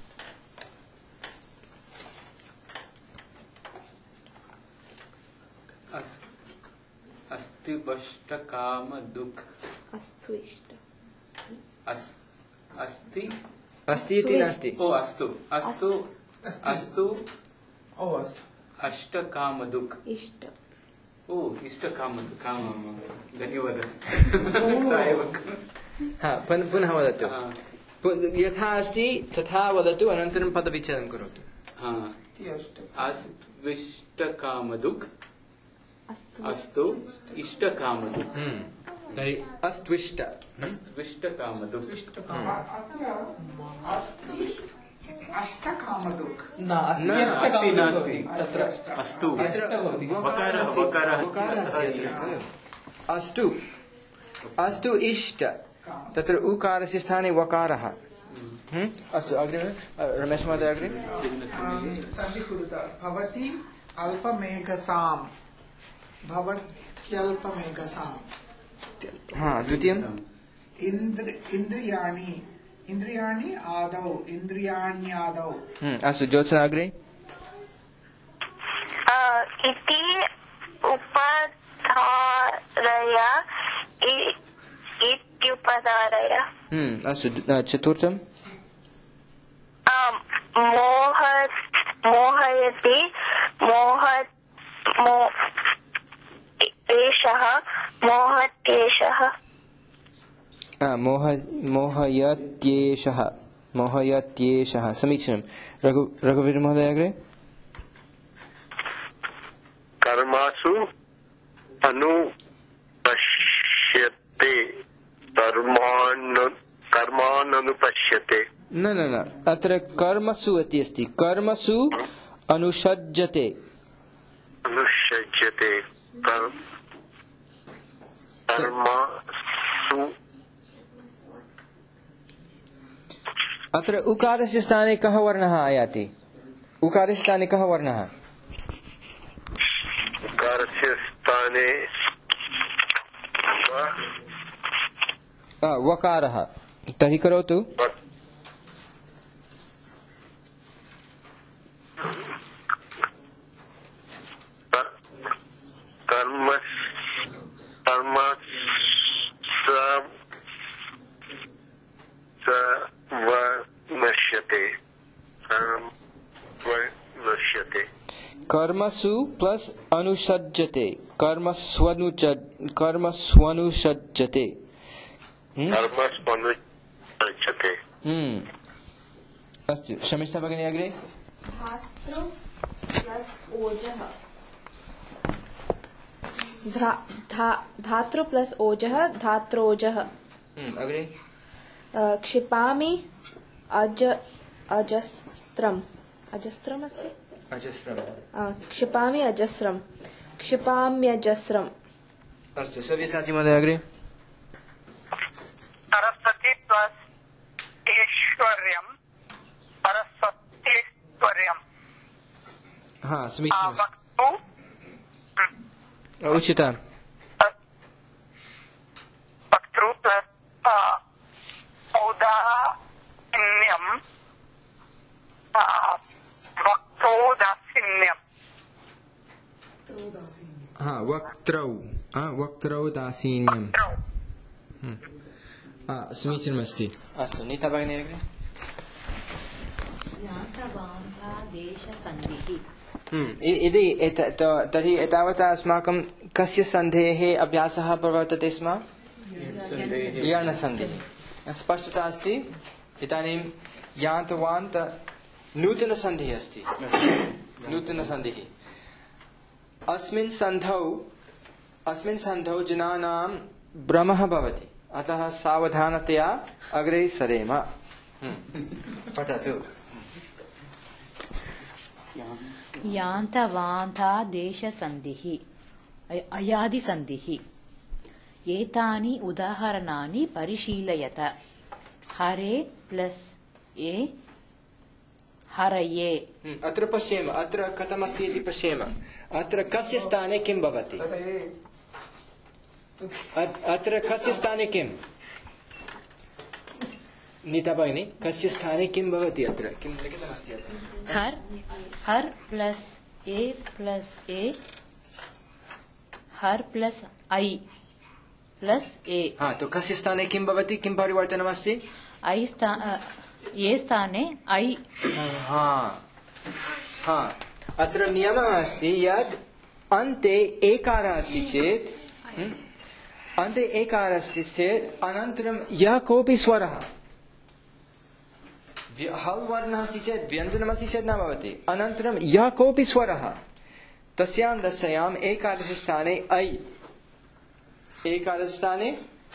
अस्ति वष्ट काम दुख अस्तु इष्ट अस्ति अस्ति इति नास्ति ओ अस्तु अस्तु अस्तु ओ अष्ट काम दुख इष्ट ओ इष्ट काम काम धन्यवादः हा पुनः वदतु यथा अस्ति तथा वदतु अनन्तरं पदविच्छेदं करोतु अस्त्विष्ट काम दुख अस्तु इष्ट काम दुख तर्हि अस्त्विष्ट अस्त्विष्ट काम दुख अष्टकामदुःख नास्ति नास्ति तत्र अस्तु वकारः अस्ति अस्तु अस्तु इष्ट तत्र उकारस्य स्थाने वकारः अस्तु अग्रे रमेश महोदय अग्रे सन्धिकुरुतः भवति अल्पमेघसाम् भवत्यल्पमेघसाम् हा द्वितीयम् इन्द्रियाणि आदौ इन्द्रियाण्यादौ अस्तु ज्योत्सना अग्रे इति उपधारय इत्युपधारय अस्तु चतुर्थम् मोहयति एषः मोहत्येषः मोहयत्येषः समीचीनं रघुवीर महोदय अग्रे कर्मासु अनुपश्यते कर्माननुपश्यते न अत्र कर्मसु इति अस्ति कर्मसु अनुषज्यते कर्मसु अत्र उकारस्य स्थाने कः वर्णः आयाति उकारस्य स्थाने कः वर्णः उकारस्य स्थाने वकारः तर्हि करोतु कर्मसु प्लस अनुषज्यते कर्मस्वनुषज्यते अस्तु शमिष्ठा भगिनी अग्रे धातृ प्लस ओजः धात्रोजः अग्रे क्षिपामि अजस्त्रम् अस्ति क्षिपामि अजस्रम् क्षिपाम्यजस्रम् अस्तु सव्यसाची महोदय अग्रे सरस्वती प्लस ऐश्वर्यं सरस्वतीश्वर्यम् हाँ समीचीनम् उचितम् वक्तृ प्लस औदासीन्यं वक्त्रोदासीन्यम् हाँ वक्त्रौ दासीन्यम् समीचीनमस्ति अस्तु नीता भगिनी अग्रे यदि तर्हि एतावता अस्माकं कस्य सन्धेः अभ्यासः प्रवर्तते स्म यणसन्धिः स्पष्टता अस्ति इदानीं यान्तवान्त नूतनसन्धिः अस्ति नूतनसन्धिः अस्मिन् सन्धौ जनानां भ्रमः भवति अतः सावधानतया अग्रे सरेम पठतु यान्तवान्तादेशसन्धिः अयादिसन्धिः एतानि उदाहरणानि परिशीलयत हरे प्लस् ए हरये अत्र पश्येम अत्र कथमस्ति इति पश्येम अत्र कस्य स्थाने किं भवति अत्र कस्य स्थाने किं नीता भगिनी कस्य स्थाने किं भवति अत्र किं लिखितमस्ति अत्र हर प्लस ए हर प्लस आई प्लस ए हाँ तो कस्य स्थाने किं भवति किं परिवर्तनमस्ति आई ये स्थाने आई हाँ अत्र नियमः अस्ति यत् अन्ते एकारः अस्ति चेत् अन्ते एकारः अस्ति चेत् अनन्तरं यः कोऽपि स्वरः हल् वर्णः अस्ति चेत् व्यञ्जनमस्ति चेत् न भवति अनन्तरं यः कोऽपि स्वरः तस्यां दशायाम् एकादश स्थाने ऐ एकादश स्थाने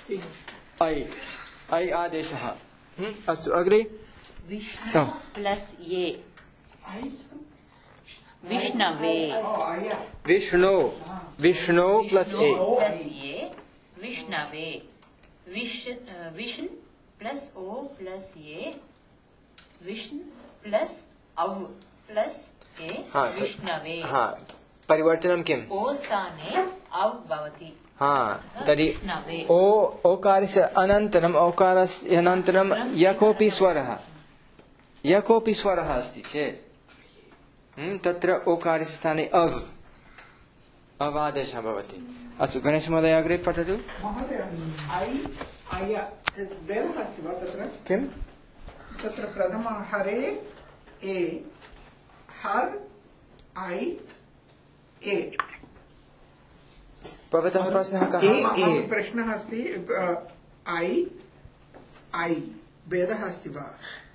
ऐ आदेशः अस्तु अग्रे विष्णु प्लस ये विष्णवे विष्णु प्लस ए विष्णवे विष्णु प्लस ओ प्लस ये विष्णु प्लस अव प्लस ए विष्णवे परिवर्तनं किम् ओ स्थाने अव भवति तर्हि ओकारस्य अनन्तरम् ओकारस्य अनन्तरं यः कोऽपि स्वरः अस्ति चेत् तत्र ओकारस्य स्थाने अवादेशः भवति अस्तु गणेशमहोदय अग्रे पठतु महोदय भेदः अस्ति वा तत्र किं तत्र प्रथम हरे ए हर ऐ ए भवतः प्रश्नः कः प्रश्नः अस्ति ऐ भेदः अस्ति वा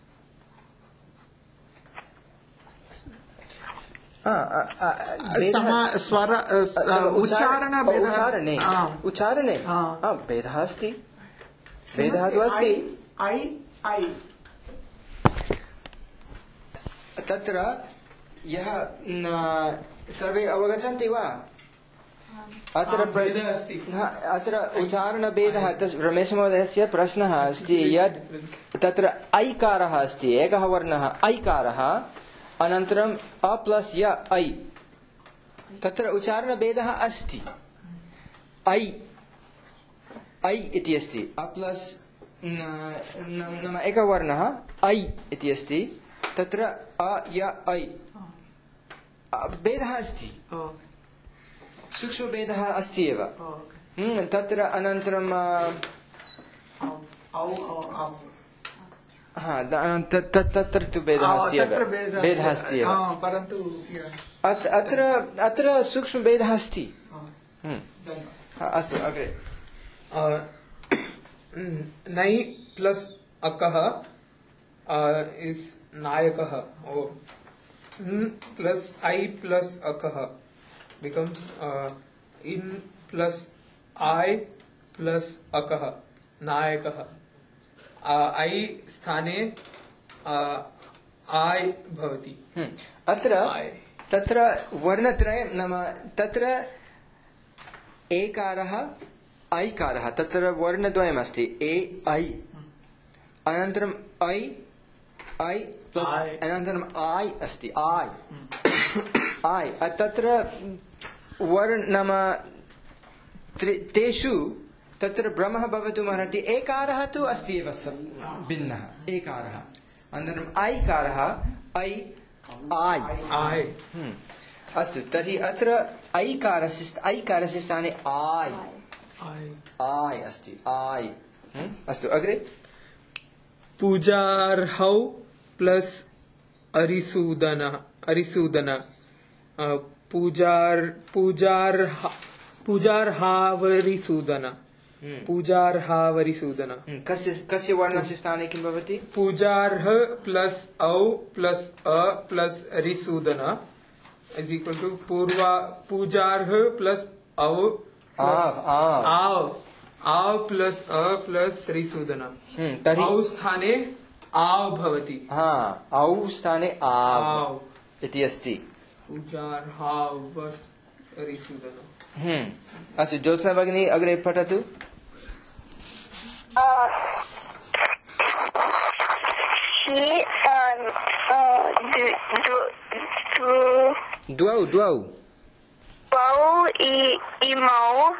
स्वर उच्चारणे भेदः अस्ति भेदः तु अस्ति ऐ तत्र यः सर्वे अवगच्छन्ति वा अत्र उच्चारणभेदः रमेशमहोदयस्य प्रश्नः अस्ति यत् तत्र ऐकारः अस्ति एकः वर्णः ऐकारः अनन्तरम् अ प्लस् य ऐ तत्र उच्चारणभेदः अस्ति ऐ इति अस्ति अ प्लस् नाम एकः वर्णः ऐ इति अस्ति तत्र अ य ऐ भेदः अस्ति सूक्ष्मभेदः अस्ति एव तत्र अनन्तरं तत्र तु भेदः अस्ति एव भेदः अस्ति एव परन्तु अत्र सूक्ष्मभेदः अस्ति अस्तु अग्रे नै प्लस अकः इस् नायकः प्लस ऐ प्लस अकः becomes in plus I plus akah nayakah I स्थाने I भवति अत्र तत्र वर्णत्रयं नाम तत्र एकारः ऐकारः तत्र वर्णद्वयमस्ति ए ऐ अनन्तरम् ऐ प्लस् अनन्तरम् ऐ अस्ति ऐ तत्र वर्ण नाम तेषु तत्र भ्रमः भवितुमर्हति एकारः तु अस्ति एव भिन्नः एकारः अनन्तरम् ऐकारः ऐ अस्तु तर्हि अत्र ऐकारस्य स्थाने ऐ अस्ति ऐ अस्तु अग्रे पूजार्हौ प्लस अरिसूदन पूजार्हावरिसूदन कस्य वर्णस्य स्थाने किं भवति पूजार्ह प्लस औ प्लस अ प्लस रिसूदन इज इक्वल टू पूजार्ह प्लस अव आव प्लस अ प्लस रिसूदन तर्हि औ स्थाने आव भवति। औ स्थाने आव इति अस्ति। पूजार्हाव रिसूदन। अस्तु, ज्योत्स्ना भगिनी अग्रे पठतु। द्वौ इमौ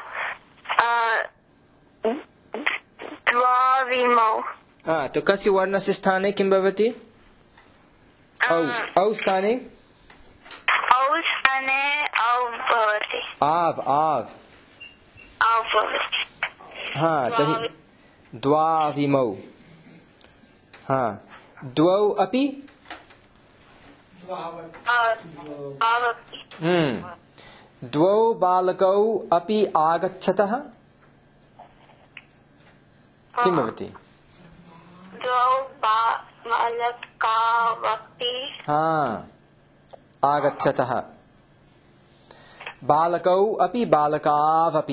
द्वाविमौ। तो कस्य वर्णस्य स्थाने किं भवति? औ स्थाने औ भवति। आव भवति। तर्हि द्वाविमौ। द्वौ अपि द्वौ बालकौ अपि आगच्छतः किं भवति? द्वौ बालकावपि आगच्छतः। बालकौ अपि बालकावपि।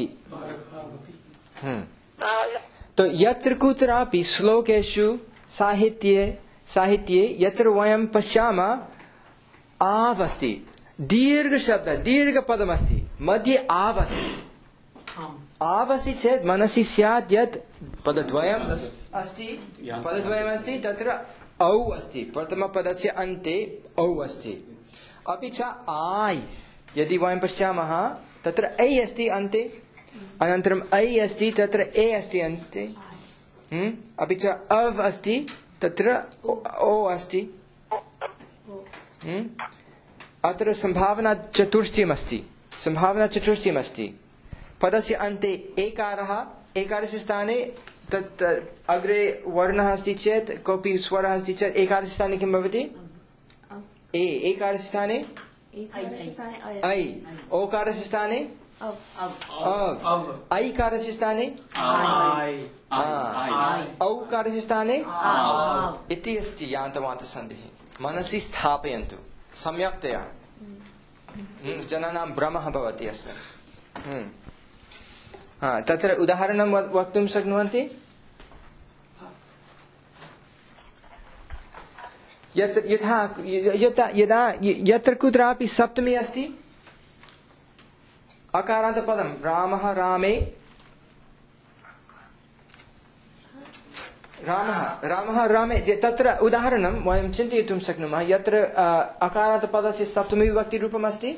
तो यत्र कुत्रापि श्लोकेषु साहित्ये यत्र वयं पश्यामः आव अस्ति, दीर्घपदमस्ति, मध्ये आव अस्ति। आव अस्ति चेत् मनसि स्यात् यत् पदद्वयम् अस्ति, तत्र औ अस्ति, प्रथमपदस्य अन्ते औ अस्ति। अपि च आय् यदि वयं पश्यामः तत्र ऐ अस्ति अन्ते, अनन्तरम् ऐ अस्ति, तत्र ए अस्ति अन्ते। अपि च अव् अस्ति, तत्र ओ अस्ति। अत्र संभावना चतुष्टयमस्ति। पदस्य अन्ते एकारस्य स्थाने तत् अग्रे वर्णः अस्ति चेत्, कोऽपि स्वरः अस्ति चेत् एकारस्य स्थाने किं भवति? एकारस्य स्थाने ऐ, ओकारस्य स्थाने अव्, ऐकारस्य स्थाने औकारस्य स्थाने इति अस्ति यान्तवान्तसन्धिः। मनसि स्थापयन्तु सम्यक्तया, जनानां भ्रमः भवति अस्मिन्। तत्र उदाहरणं वक्तुं शक्नुवन्ति? यत्र कुत्रापि सप्तमी अस्ति, अकारान्तपदं रामः रामे, रामः रामे, तत्र उदाहरणं वयं चिन्तयितुं शक्नुमः। यत्र अकारान्तपदस्य सप्तमी विभक्तिरूपम् अस्ति,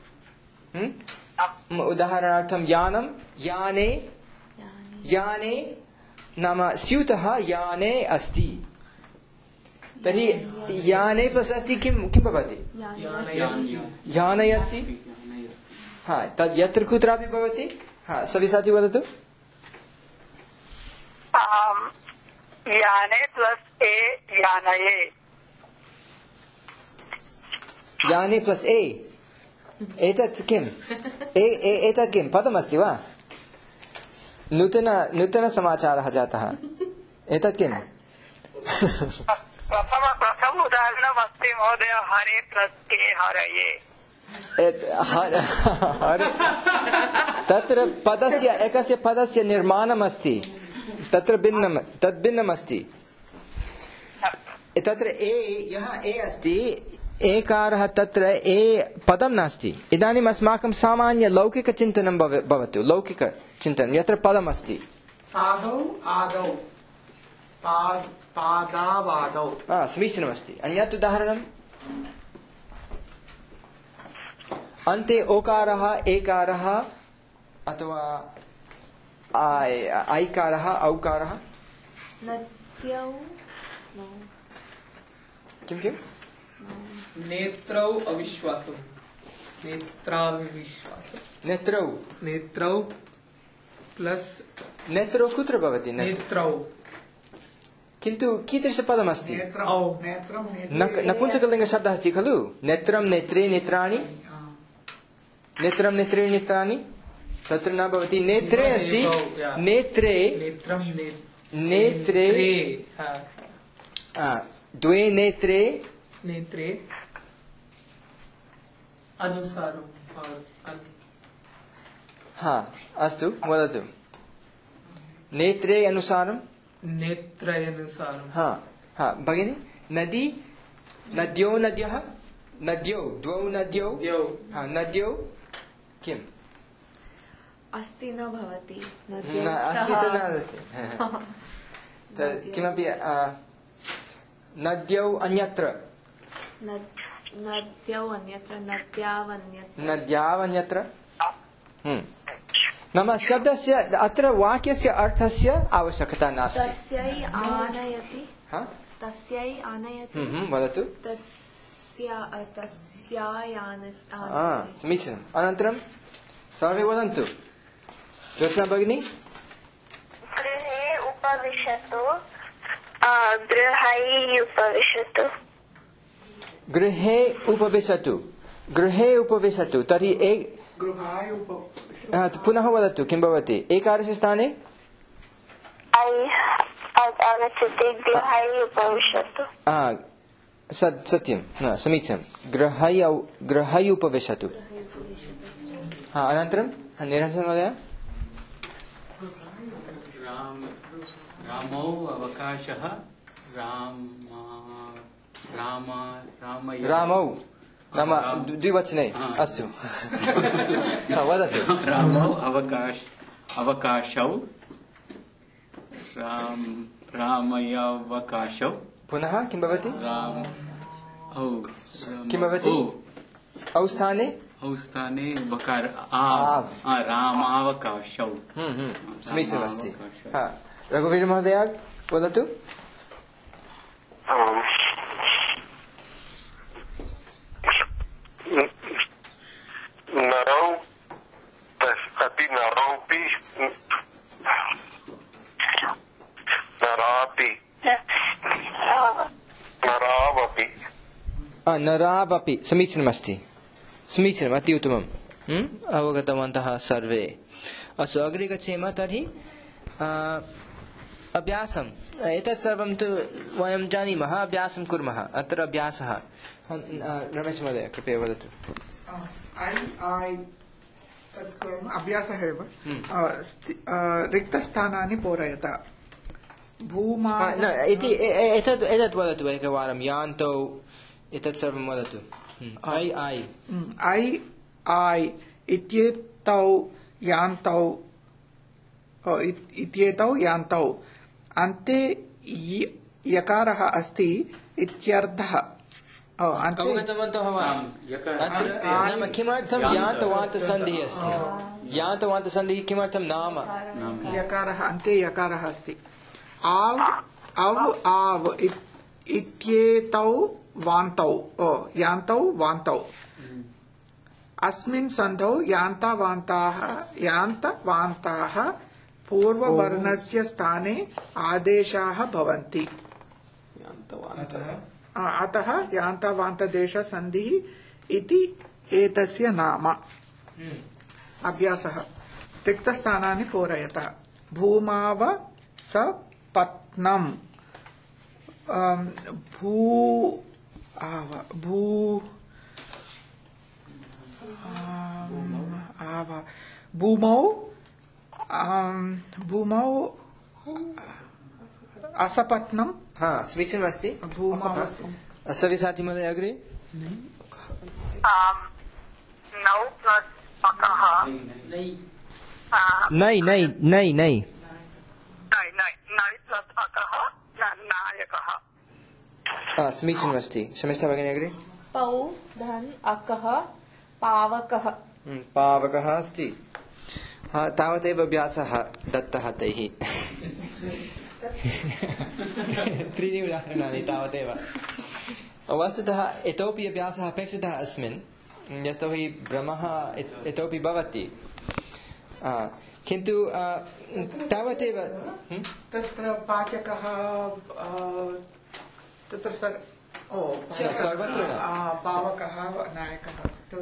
उदाहरणार्थं यानं याने, याने नाम स्यूतः याने अस्ति, तर्हि याने प्लस् अस्ति किं भवति? याने अस्ति। तद् यत्र कुत्रापि भवति। सविसाति वदतु। याने प्लस् ए यानये। याने प्लस् ए, एतत् किम्? एतत् किं पदमस्ति वा? नूतन समाचारः जातः। एतत् किम्? प्रथम उदाहरणमस्ति महोदय, हरे प्लस् ए हरये। तत्र पदस्य एकस्य पदस्य निर्माणमस्ति, तत्र तद्भिन्नमस्ति। तत्र यः ए अस्ति, एकारः, तत्र ए पदं नास्ति। इदानीम् अस्माकं सामान्य लौकिकचिन्तनं भवतु, लौकिकचिन्तनं यत्र पदमस्ति। समीचीनमस्ति। अन्यत् उदाहरणम्, अन्ते ओकारः, एकारः अथवा ऐकारः, औकारः। किं? नेत्रौ अविश्वासं, नेत्रौ प्लस् नेत्रौ कुत्र भवति? नेत्रौ, किन्तु कीदृशपदमस्ति? नपुंसकलिङ्गशब्दः अस्ति खलु। नेत्रं नेत्रे नेत्राणि, नेत्रं नेत्रे नेत्राणि, तत्र न भवति। नेत्रे अस्ति, नेत्रे नेत्रे, द्वे नेत्रे, अनुसारं हा अस्तु वदतु नेत्रे अनुसारं नेत्रयनुसारं हा हा भगिनी नदी नद्यो नद्यः नद्यौ द्वौ नद्यौ हा नद्यौ किम् अस्ति न भवति अस्ति तु नास्ति किमपि नद्यौ अन्यत्र नद्यौ अन्यत्र नद्यावन्यत्र नाम शब्दस्य अत्र वाक्यस्य अर्थस्य आवश्यकता नास्ति तस्यै आनयति तस्यै आनयति वदतु तस्याय समीचीनम् अनन्तरं सर्वे वदन्तु ज्योत्स्ना भगिनी गृहे उपविशतु गृहै उपविशतु गृहे उपविशतु गृहे उपविशतु तर्हि गृहाय पुनः वदतु किं भवति एकारस्य स्थाने आगच्छति गृहै उपविशतु सत्यं समीचीनं गृहै उपविशतु अनन्तरं निरञ्जन महोदय रामौ अवकाशः रामौ नाम द्विवचने अस्तु वदतु रामौ अवकाशौ रामयावकाशौ पुनः किं भवति किं भवति औ स्थाने वकार रामावकाशौ समीचीनमस्ति रघुवीर महोदय वदतु नरौ तिष्ठति नरोऽपि नरावपि समीचीनमस्ति समीचीनम् अति उत्तमम् अवगतवन्तः सर्वे अस्तु अग्रे गच्छेम तर्हि अभ्यासम् एतत् सर्वं तु वयं जानीमः अभ्यासं कुर्मः अत्र अभ्यासः रमेश महोदय कृपया वदतु अभ्यासः एव रिक्तस्थानानि पूरयत भूमा एतत् वदतु एकवारं यान्तौ एतत् सर्वं वदतु ऐ इत्येतौ यान्तौ अन्ते यकारः अस्ति इत्यर्थः अवगतवन्तः वा नाम किमर्थं यान्तवान्तसन्धिः अस्ति यान्तवान्तसन्धिः किमर्थं नाम यकारः अन्ते यकारः अस्ति आव इत्येतौ वान्तौ यान्तौ वान्तौ अस्मिन् सन्धौ यान्तवान्ताः पूर्ववर्णस्य स्थाने आदेशाः भवन्ति अतः यान्तवान्तदेशसन्धिः इति एतस्य नाम अभ्यासः रिक्तस्थानानि पूरयत भूमाव सपत्नम् भूमौ असपत्नम् समीचीनमस्ति सविसाति महोदय अग्रे नौ प्लस् अकः नै प्लस् अकः नायकः समीचीनमस्ति शमिष्ठा भगिनी अग्रे पौ धन् अकः पावकः पावकः अस्ति तावदेव अभ्यासः दत्तः तैः त्रीणि उदाहरणानि तावदेव वस्तुतः इतोपि अभ्यासः अपेक्षितः अस्मिन् यतोहि भ्रमः इतोपि भवति किन्तु तावदेव तत्र पाचकः तत्र सर्वत्र पावकः नायकः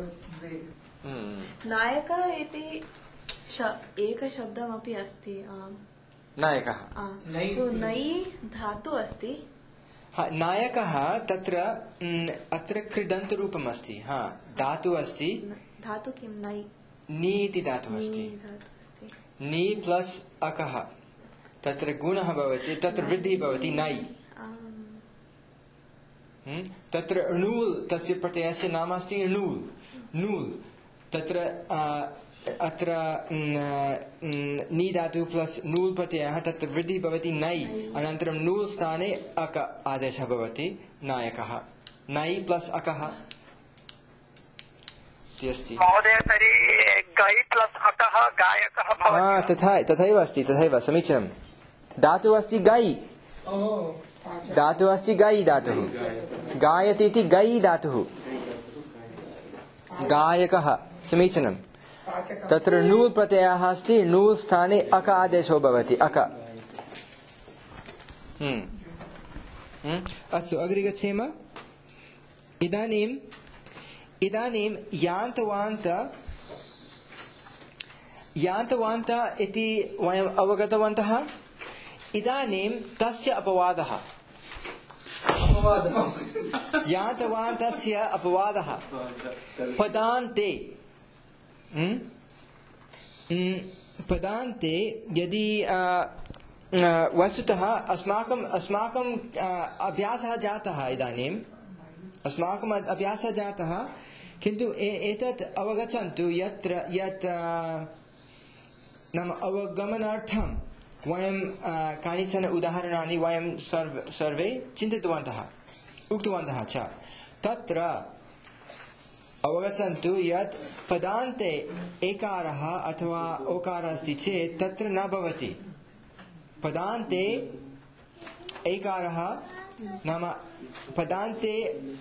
नायकः इति एकशब्दमपि अस्ति नायकः नै धातु अस्ति नायकः तत्र अत्र कृदन्तरूपम् अस्ति. धातुः अस्ति. धातु किं? नै. नी इति धातुः अस्ति. नी प्लस अकः तत्र गुणः भवति, तत्र वृद्धिः भवति नै. तत्र णूल् तस्य प्रत्ययस्य नाम अस्ति णूल्. नूल् तत्र अत्र नी धातुः प्लस नूल् प्रत्ययः, तत्र वृद्धिः भवति नै. अनन्तरं नूल् स्थाने अक आदेशः भवति नायकः. नै प्लस अकः अस्ति. महोदय तर्हि गै प्लस अकः गायकः भवति. तथैव अस्ति. तथैव समीचीनं. धातुः अस्ति गै. धातुः अस्ति गै धातुः. गायति इति गै धातुः. गायकः. समीचीनं. तत्र नूल् प्रत्ययः अस्ति. नूल् स्थाने अक आदेशो भवति. अक. अस्तु अग्रे गच्छेम. इदानीं यान्तवान्त इति वयम् अवगतवन्तः. इदानीं तस्य अपवादः. यान्तवान्तस्य अपवादः पदान्ते. पदान्ते यदि वस्तुतः अस्माकं अभ्यासः जातः. इदानीम् अस्माकम् अभ्यासः जातः, किन्तु एतत् अवगच्छन्तु यत् नाम अवगमनार्थं वयं कानिचन उदाहरणानि वयं सर्वे चिन्तितवन्तः, उक्तवन्तः च. तत्र अवगच्छन्तु यत् पदान्ते एकारः अथवा ओकारः अस्ति चेत् तत्र न भवति. पदान्ते एकारः नाम पदान्ते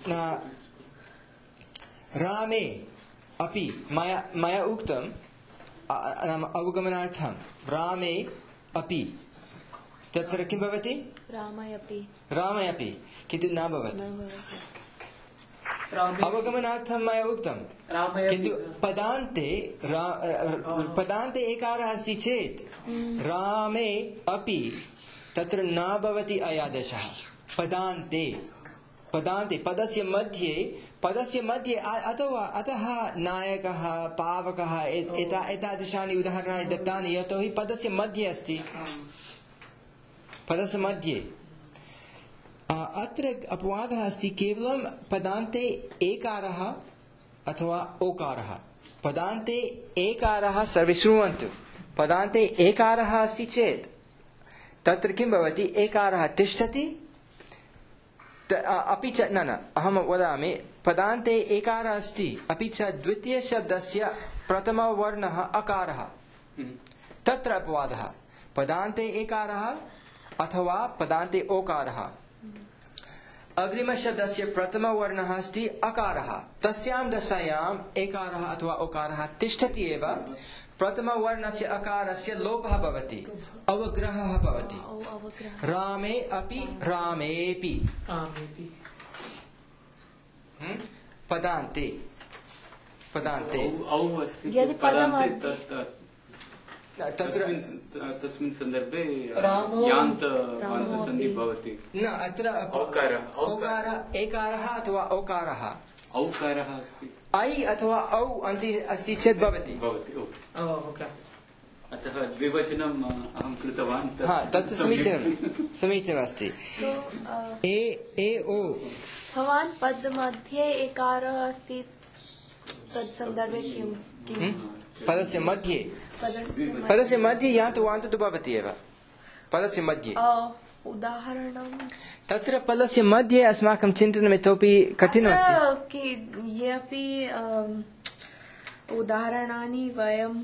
रामे अपि मया उक्तं नाम अवगमनार्थं रामे अपि तत्र किं भवति? रामयपि. किन्तु न भवति. अवगमनार्थं मया उक्तं, किन्तु पदान्ते एकारः अस्ति चेत् रामे अपि तत्र न भवति अयादेशः. पदान्ते पदस्य मध्ये अतः नायकः पावकः एतादृशानि उदाहरणानि दत्तानि, यतोहि पदस्य मध्ये अस्ति. पदस्य मध्ये अत्र अपवादः अस्ति केवलं पदान्ते एकारः अथवा ओकारः. पदान्ते एकारः सर्वे शृण्वन्तु. पदान्ते एकारः अस्ति चेत् तत्र किं भवति? एकारः तिष्ठति. अपि च अहं वदामि, पदान्ते एकारः अस्ति, अपि च द्वितीयशब्दस्य प्रथमवर्णः अकारः. तत्र अपवादः. पदान्ते एकारः अथवा पदान्ते ओकारः. अग्रिमशब्दस्य प्रथमवर्णः अस्ति अकारः. तस्यां दशायाम् एकारः अथवा ओकारः तिष्ठति एव. प्रथमवर्णस्य अकारस्य लोपः भवति, अवग्रहः भवति. रामे अपि रामेपि. पदान्ते यदि तस्मिन् सन्दर्भे यान्तसन्धिः भवति. न अत्र ओकार एकारः अथवा ओकारः. औकारः अस्ति. ऐ अथवा औ अन्ते अस्ति चेत् भवति. अतः द्विवचनम् अहं कृतवान्. तत् समीचीनमस्ति. ए ओ भवान् पद मध्ये एकारः अस्ति तत्सन्दर्भे किं? पदस्य मध्ये यान्तु तु भवति एव. पदस्य मध्ये उदाहरणं तत्र पदस्य मध्ये अस्माकं चिन्तनम् इतोपि कठिनमस्ति. ये अपि उदाहरणानि वयं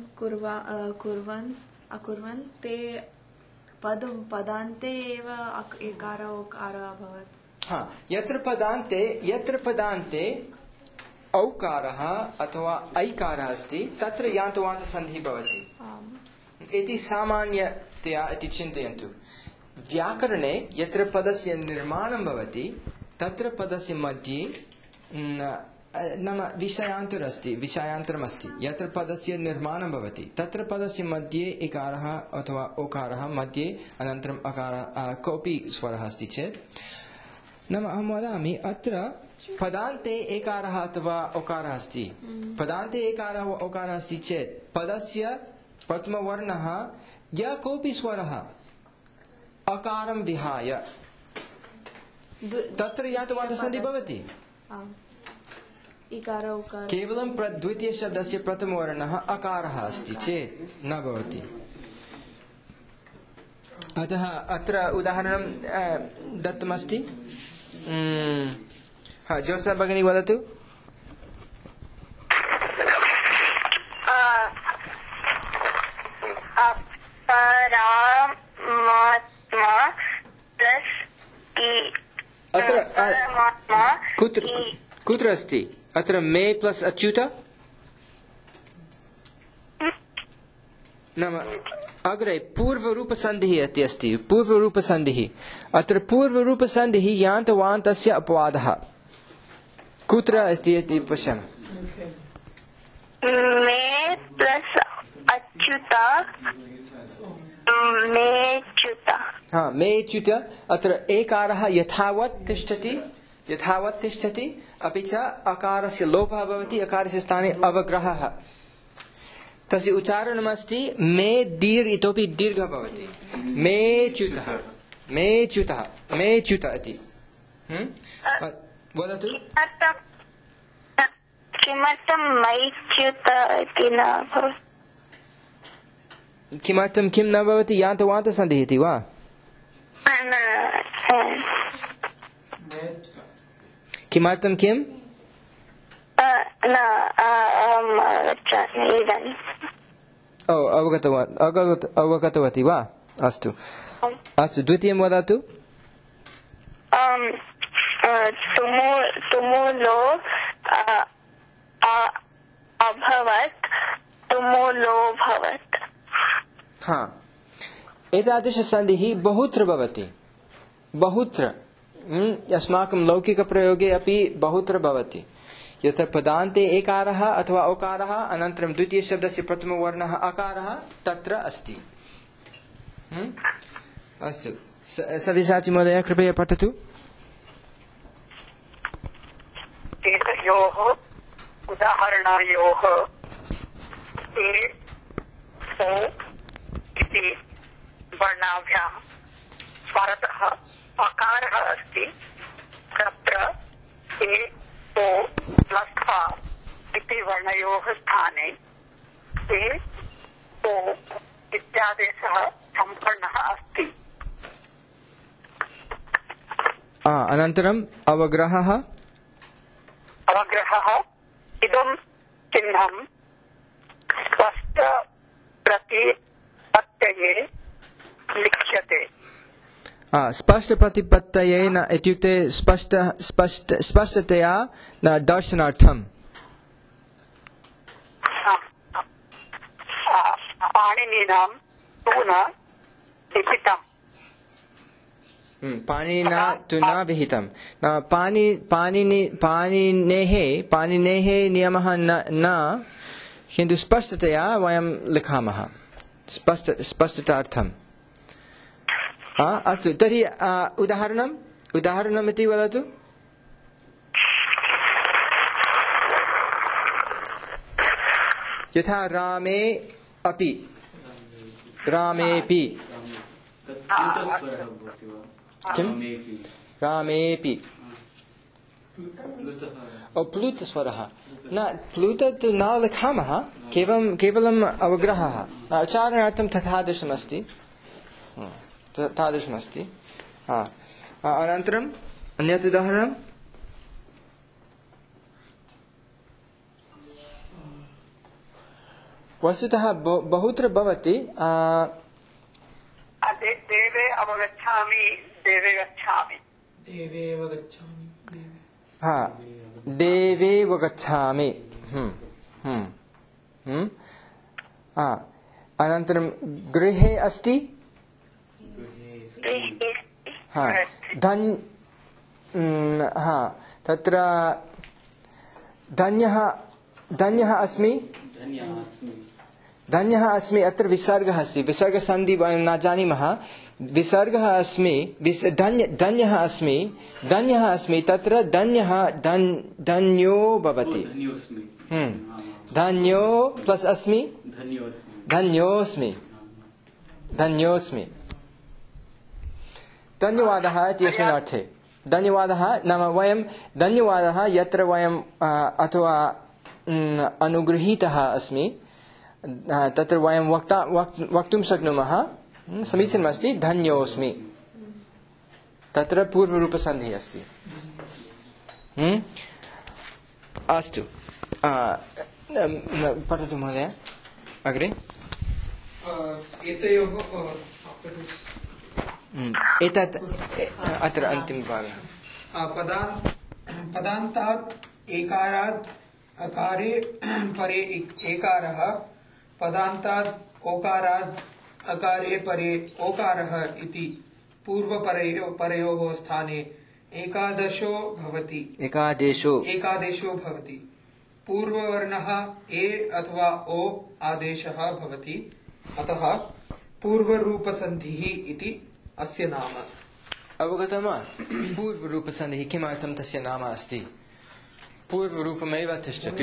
अकुर्वन् ते पदान्ते एव एकार ओकारः अभवत्. यत्र पदान्ते औकारः अथवा ऐकारः अस्ति तत्र यान्तवान्तसन्धिः भवति इति सामान्यतया इति चिन्तयन्तु. व्याकरणे यत्र पदस्य निर्माणं भवति तत्र पदस्य मध्ये नाम विषयान्तरमस्ति. यत्र पदस्य निर्माणं भवति तत्र पदस्य मध्ये एकारः अथवा ओकारः मध्ये, अनन्तरम् अकारः कोऽपि स्वरः अस्ति चेत् नाम अहं वदामि अत्र पदान्ते एकारः अथवा ओकारः अस्ति पदान्ते एकारः वा ओकारः अस्ति चेत् पदस्य प्रथमवर्णः यः कोऽपि स्वरः अकारं विहाय तत्र यातवान्तसन्धिः भवति केवलं द्वितीयशब्दस्य प्रथमवर्णः अकारः अस्ति चेत् न भवति अतः अत्र उदाहरणं दत्तमस्ति जोसा भगिनी वदतु अत्र कुत्र अस्ति अत्र मे प्लस अच्युत नाम अग्रे पूर्वरूपसन्धिः इति अस्ति पूर्वरूपसन्धिः अत्र पूर्वरूपसन्धिः यान्तवान्तस्य अपवादः कुत्र अस्ति इति पश्यामः मे प्लस अच्युत मेच्युत मेच्युत अत्र एकारः यथावत् तिष्ठति अपि च अकारस्य लोपः भवति अकारस्य स्थाने अवग्रहः तस्य उच्चारणमस्ति मे दीर्घ इतोपि दीर्घः भवति मेच्युत इति वदतु किमर्थं मैच्युत इति न भवति किमर्थं किं न भवति यान्तवान्तसन्धिः इति वा किमर्थं किम् अवगतवती वा अस्तु अस्तु द्वितीयं वदतु तुमुलो अभवत् तुमुलो भवत् एतादृशसन्धिः बहुत्र भवति बहुत्र अस्माकं लौकिकप्रयोगे अपि बहुत्र भवति यत्र पदान्ते एकारः अथवा ओकारः अनन्तरं द्वितीयशब्दस्य प्रथमवर्णः अकारः तत्र अस्ति अस्तु सव्यसाची महोदय कृपया पठतु एतयोः उदाहरणयोः ए ओ इति वर्णाभ्यां परतः अकारः अस्ति तत्र ए ओ प्लस् इति वर्णयोः स्थाने ए ओ इत्यादेशः सम्पन्नः अस्ति अनन्तरम् अवग्रहः इदं चिह्नं स्पष्ट प्रतिपत्तये लिख्यते स्पष्ट प्रतिपत्तये न इत्युक्ते स्पष्टतया न दर्शनार्थम् पाणिनिनां तु न लिखितम् पाणिनिना तु न विहितं पाणिनेः नियमः न किन्तु स्पष्टतया वयं लिखामः स्पष्टतार्थम् अस्तु तर्हि उदाहरणमिति वदतु यथा रामे अपि रामेपि किं रामेपि प्लुतस्वरः न प्लुत तु न लिखामः केवलम् अवग्रहः उच्चारणार्थं तादृशमस्ति अनन्तरम् अन्यत् उदाहरणं वस्तुतः बहुत्र भवति देवे अवगच्छामि देवे गच्छामि देवेव गच्छामि अनन्तरं गृहे अस्ति तत्र धन्यः अस्मि धन्यः अस्मि अत्र विसर्गः अस्ति विसर्गसन्धि वयं न जानीमः विसर्गः अस्मि धन्यः अस्मि तत्र धन्यः धन्यो भवति धन्यो प्लस अस्मि धन्योऽस्मि धन्यवादः इत्यस्मिन् अर्थे धन्यवादः नाम वयं धन्यवादः यत्र वयं अथवा अनुगृहीतः अस्मि तत्र वयं वक्तुं शक्नुमः समीचीनमस्ति धन्योऽस्मि तत्र पूर्वरूपसन्धिः अस्ति अस्तु पठतु महोदय अग्रे एतयोः एतत् अत्र अन्तिमभागः पदान्तात् एकारात् अकारे परे एकारः पदान्तात् ओकारात् अकारे परे ओकारः इति पूर्वपरयोः स्थाने एकादेशो भवति पूर्ववर्णः ए अथवा ओ आदेशः भवति अतः पूर्वरूपसन्धिः इति अस्य नाम अवगतं वा पूर्वरूपसन्धिः किमर्थं तस्य नाम अस्ति पूर्वरूपमेव तिष्ठति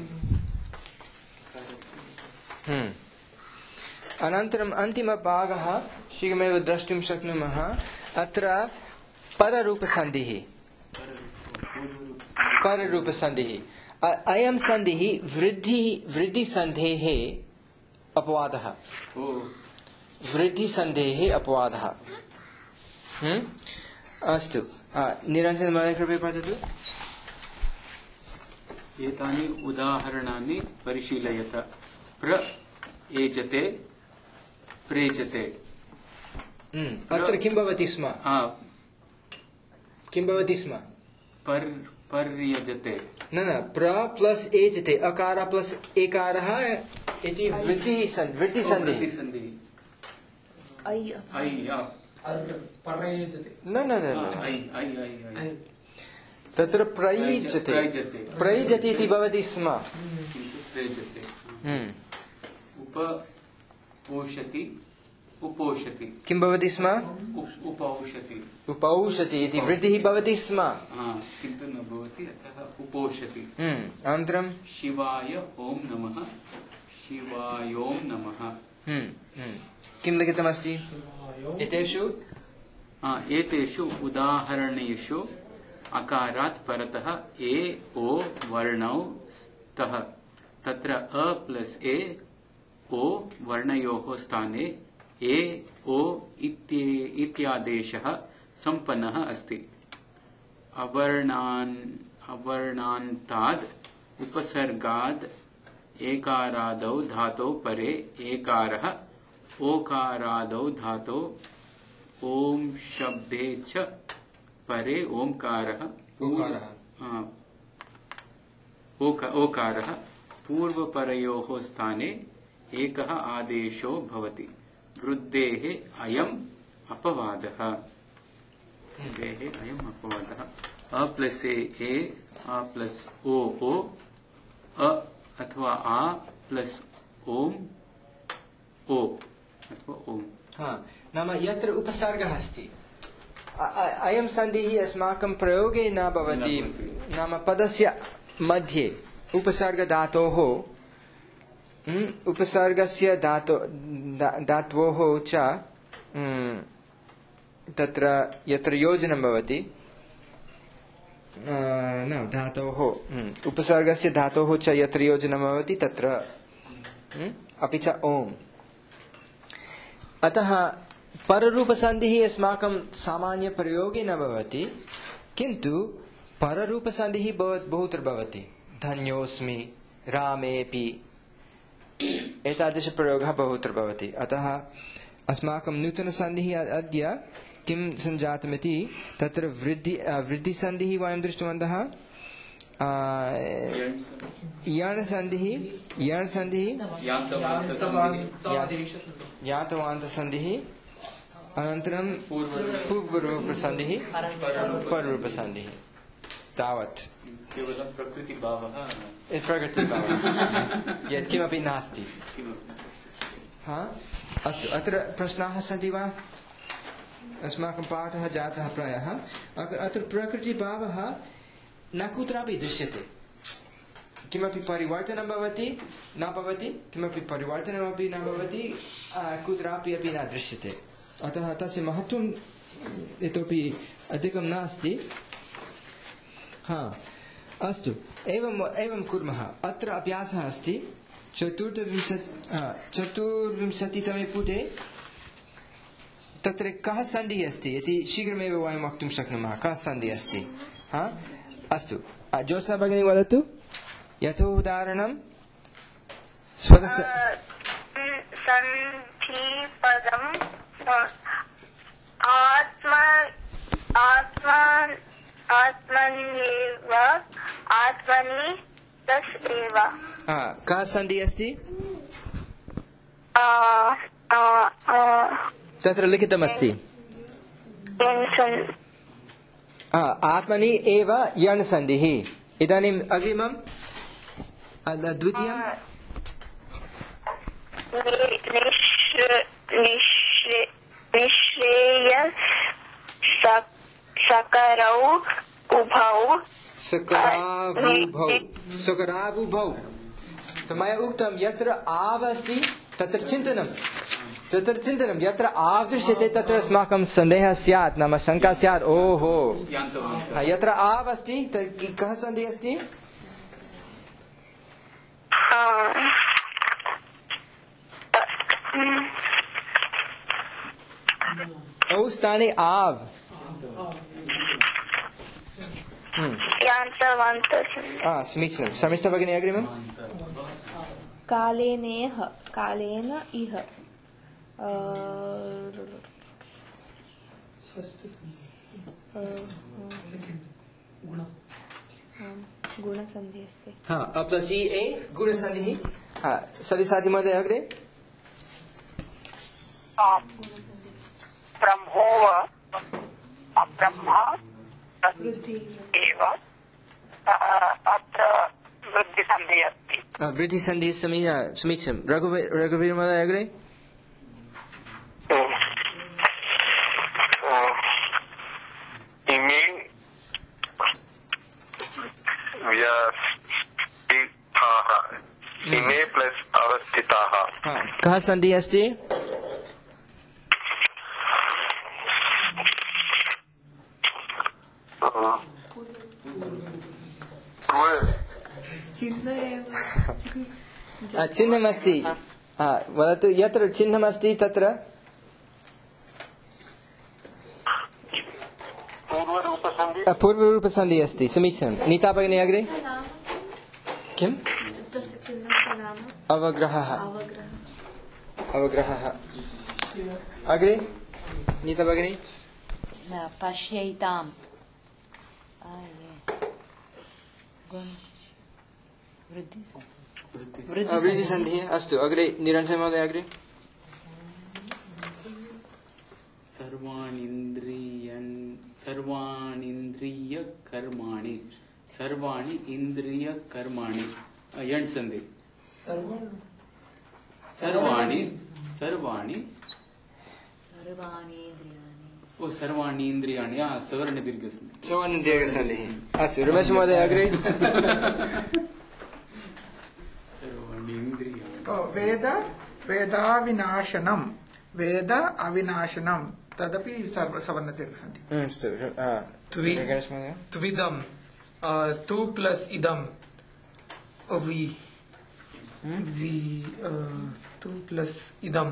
अनन्तरम् अन्तिमभागः शीघ्रमेव द्रष्टुं शक्नुमः अत्र पररूपसन्धिः अयं सन्धिः वृद्धिसन्धेः अपवादः अस्तु निरञ्जन महोदय कृपया पठतु एतानि उदाहरणानि परिशीलयत एजते प्रेजते अत्र किं भवति स्म पर्यजते न प्र प्लस एजते अकार प्लस एकारः इति वृद्धिसन्धिः न तत्र प्रयुज्यते इति भवति स्म उपोषति किं भवति स्म उपौषति इति वृद्धिः भवति स्म किन्तु न भवति अतः उपोषति अनन्तरं शिवाय ओम नमः शिवायोम नमः किं लिखितमस्ति एतेषु उदाहरणेषु अकारात् परतः ए ओ वर्णौ स्तः तत्र अ प्लस ए ओ वर्णयोः स्थाने ए ओ इत्यादेशः सम्पन्नः अस्ति अवर्णान्ताद् उपसर्गाद् एकारादौ धातौ परे एकारः ओकारादौ धातौ ओम शब्दे च परे ओंकारः ओकारः पूर्वपरयोः स्थाने एकः आदेशो भवति वृद्धेः अयम् अपवादः अ प्लस ए अ प्लस ओ अ अथवा आ प्लस ओम ओ अथवा ओम नाम यत्र उपसर्गः अस्ति अयं सन्धिः अस्माकं प्रयोगे न भवति नाम पदस्य मध्ये उपसर्गधातोः उपसर्गस्य धात्वोः च तत्र यत्र योजनं भवति न धातोः उपसर्गस्य धातोः च यत्र योजनं भवति तत्र अपि च ओम् अतः पररूपसन्धिः अस्माकं सामान्यप्रयोगे न भवति किन्तु पररूपसन्धिः बहुत्र भवति धन्योऽस्मि रामेऽपि एतादृशप्रयोगः बहुत्र भवति अतः अस्माकं नूतनसन्धिः अद्य किं सञ्जातमिति तत्र वृद्धिसन्धिः वयं दृष्टवन्तः यणसन्धिः यातवान्तसन्धिः अनन्तरं पूर्वरूपसन्धिः पररूपसन्धिः तावत् केवलं प्रकृतिभावः यत्किमपि नास्ति हा अस्तु अत्र प्रश्नाः सन्ति वा अस्माकं पाठः जातः प्रायः अत्र प्रकृतिभावः न कुत्रापि दृश्यते किमपि परिवर्तनं भवति न भवति किमपि परिवर्तनमपि न भवति कुत्रापि अपि न दृश्यते अतः तस्य महत्त्वम् इतोपि अधिकं नास्ति हा अस्तु एवं कुर्मः अत्र अभ्यासः अस्ति 24तमे पुटे तत्र कः सन्धिः अस्ति इति शीघ्रमेव वयं वक्तुं शक्नुमः कः सन्धिः अस्ति हा अस्तु ज्योत्स्ना भगिनी वदतु यथोदाहरणं सन्धिपदम् आत्मन्येव आत्मनि प्लस् एव कः सन्धिः अस्ति तत्र लिखितमस्ति आत्मनि एव यण् सन्धिः इदानीम् अग्रिमं द्वितीयं सकरौ उभौ सकरावुभौ तो मया उक्तं यत्र आव् अस्ति तत्र चिन्तनं यत्र आव् दृश्यते तत्र अस्माकं सन्देहः स्यात् नाम शङ्का स्यात् ओहो यत्र आव् अस्ति कः सन्धिः अस्ति औ स्थाने आव् समीचीनं समिष्टा भगिनी अग्रिमं कालेनेह कालेन इह गुणसन्धिः अस्ति प्लस् इ ए गुणसन्धिः सविसाचि महोदय अग्रे ब्रह्मोव ब्रह्मा एव अत्र वृद्धिसन्धिः अस्ति वृद्धिसन्धिः समीचीनं रघुवीर महोदय अग्रे इमे व्यस्थिताः इमे प्लस् अवस्थिताः कः सन्धिः अस्ति चिह्नमस्ति वदतु यत्र चिह्नमस्ति तत्र पूर्वरूपसन्धिः अस्ति समीचीनं नीता भगिनी अग्रे किम् अवग्रहः अग्रे नीता भगिनी पश्यैताम् वृद्धिसन्धिः अस्तु अग्रे निरञ्जन महोदय अग्रे सर्वाणि इन्द्रियकर्माणि यण् सन्धि सर्वाणि इन्द्रियाणि सवर्णदीर्घसन्धिः अस्तु रमेश महोदय अग्रे वेदाविनाशनं वेद अविनाशनं तदपि सवर्णदीर्घसन्धिः त्विदं तु प्लस इदं तु प्लस इदं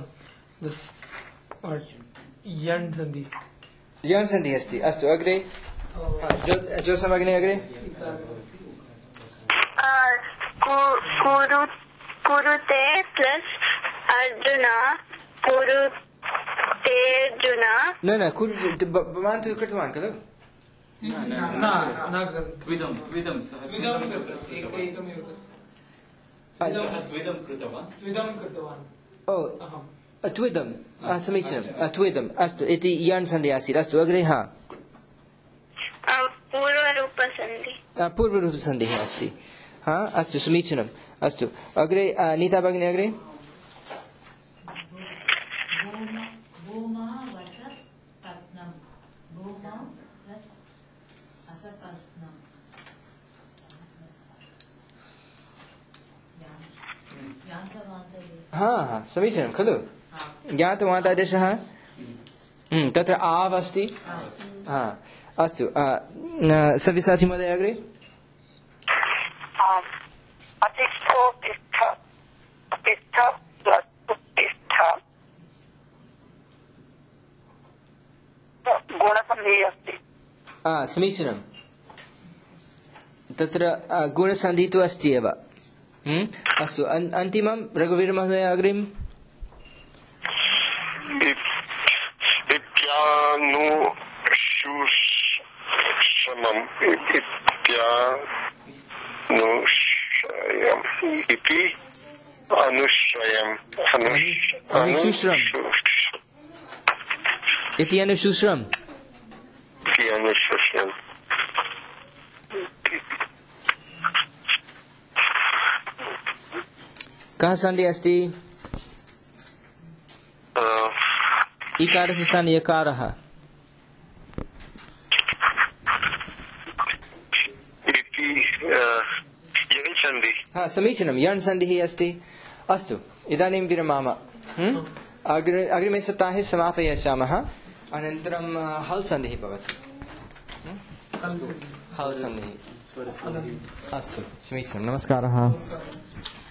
यण् सन्धिः अस्ति अस्तु अग्रे ज्योत्स्ना भगिनी अग्रे कुरुते प्लस अर्जुन कुरुतेर्जुन न भवान् तु कृतवान् खलु त्विदं समीचीनं त्विदम् अस्तु इति यण् सन्धिः आसीत् अस्तु अग्रे पूर्वरूपसन्धिः अस्ति अस्तु समीचीनम् अस्तु अग्रे नीता भगिनी अग्रे समीचीनं खलु ज्ञातवान् तादृशः तत्र आव् अस्ति अस्तु सव्यसाची महोदय अग्रे गुणसन्धिः अस्ति समीचीनं तत्र गुणसन्धिः तु अस्ति एव अस्तु अन्तिमं रघुवीरमहोदय अग्रिम इति अनुशुश्रम कः सन्धिः अस्ति इकारस्य स्थाने यकारः समीचीनं यण् सन्धिः अस्ति अस्तु इदानीं विरमाम अग्रिमे सप्ताहे समापयिष्यामः अनन्तरं हल् सन्धिः भवति हल् सन्धिः अस्तु समीचीनं नमस्कारः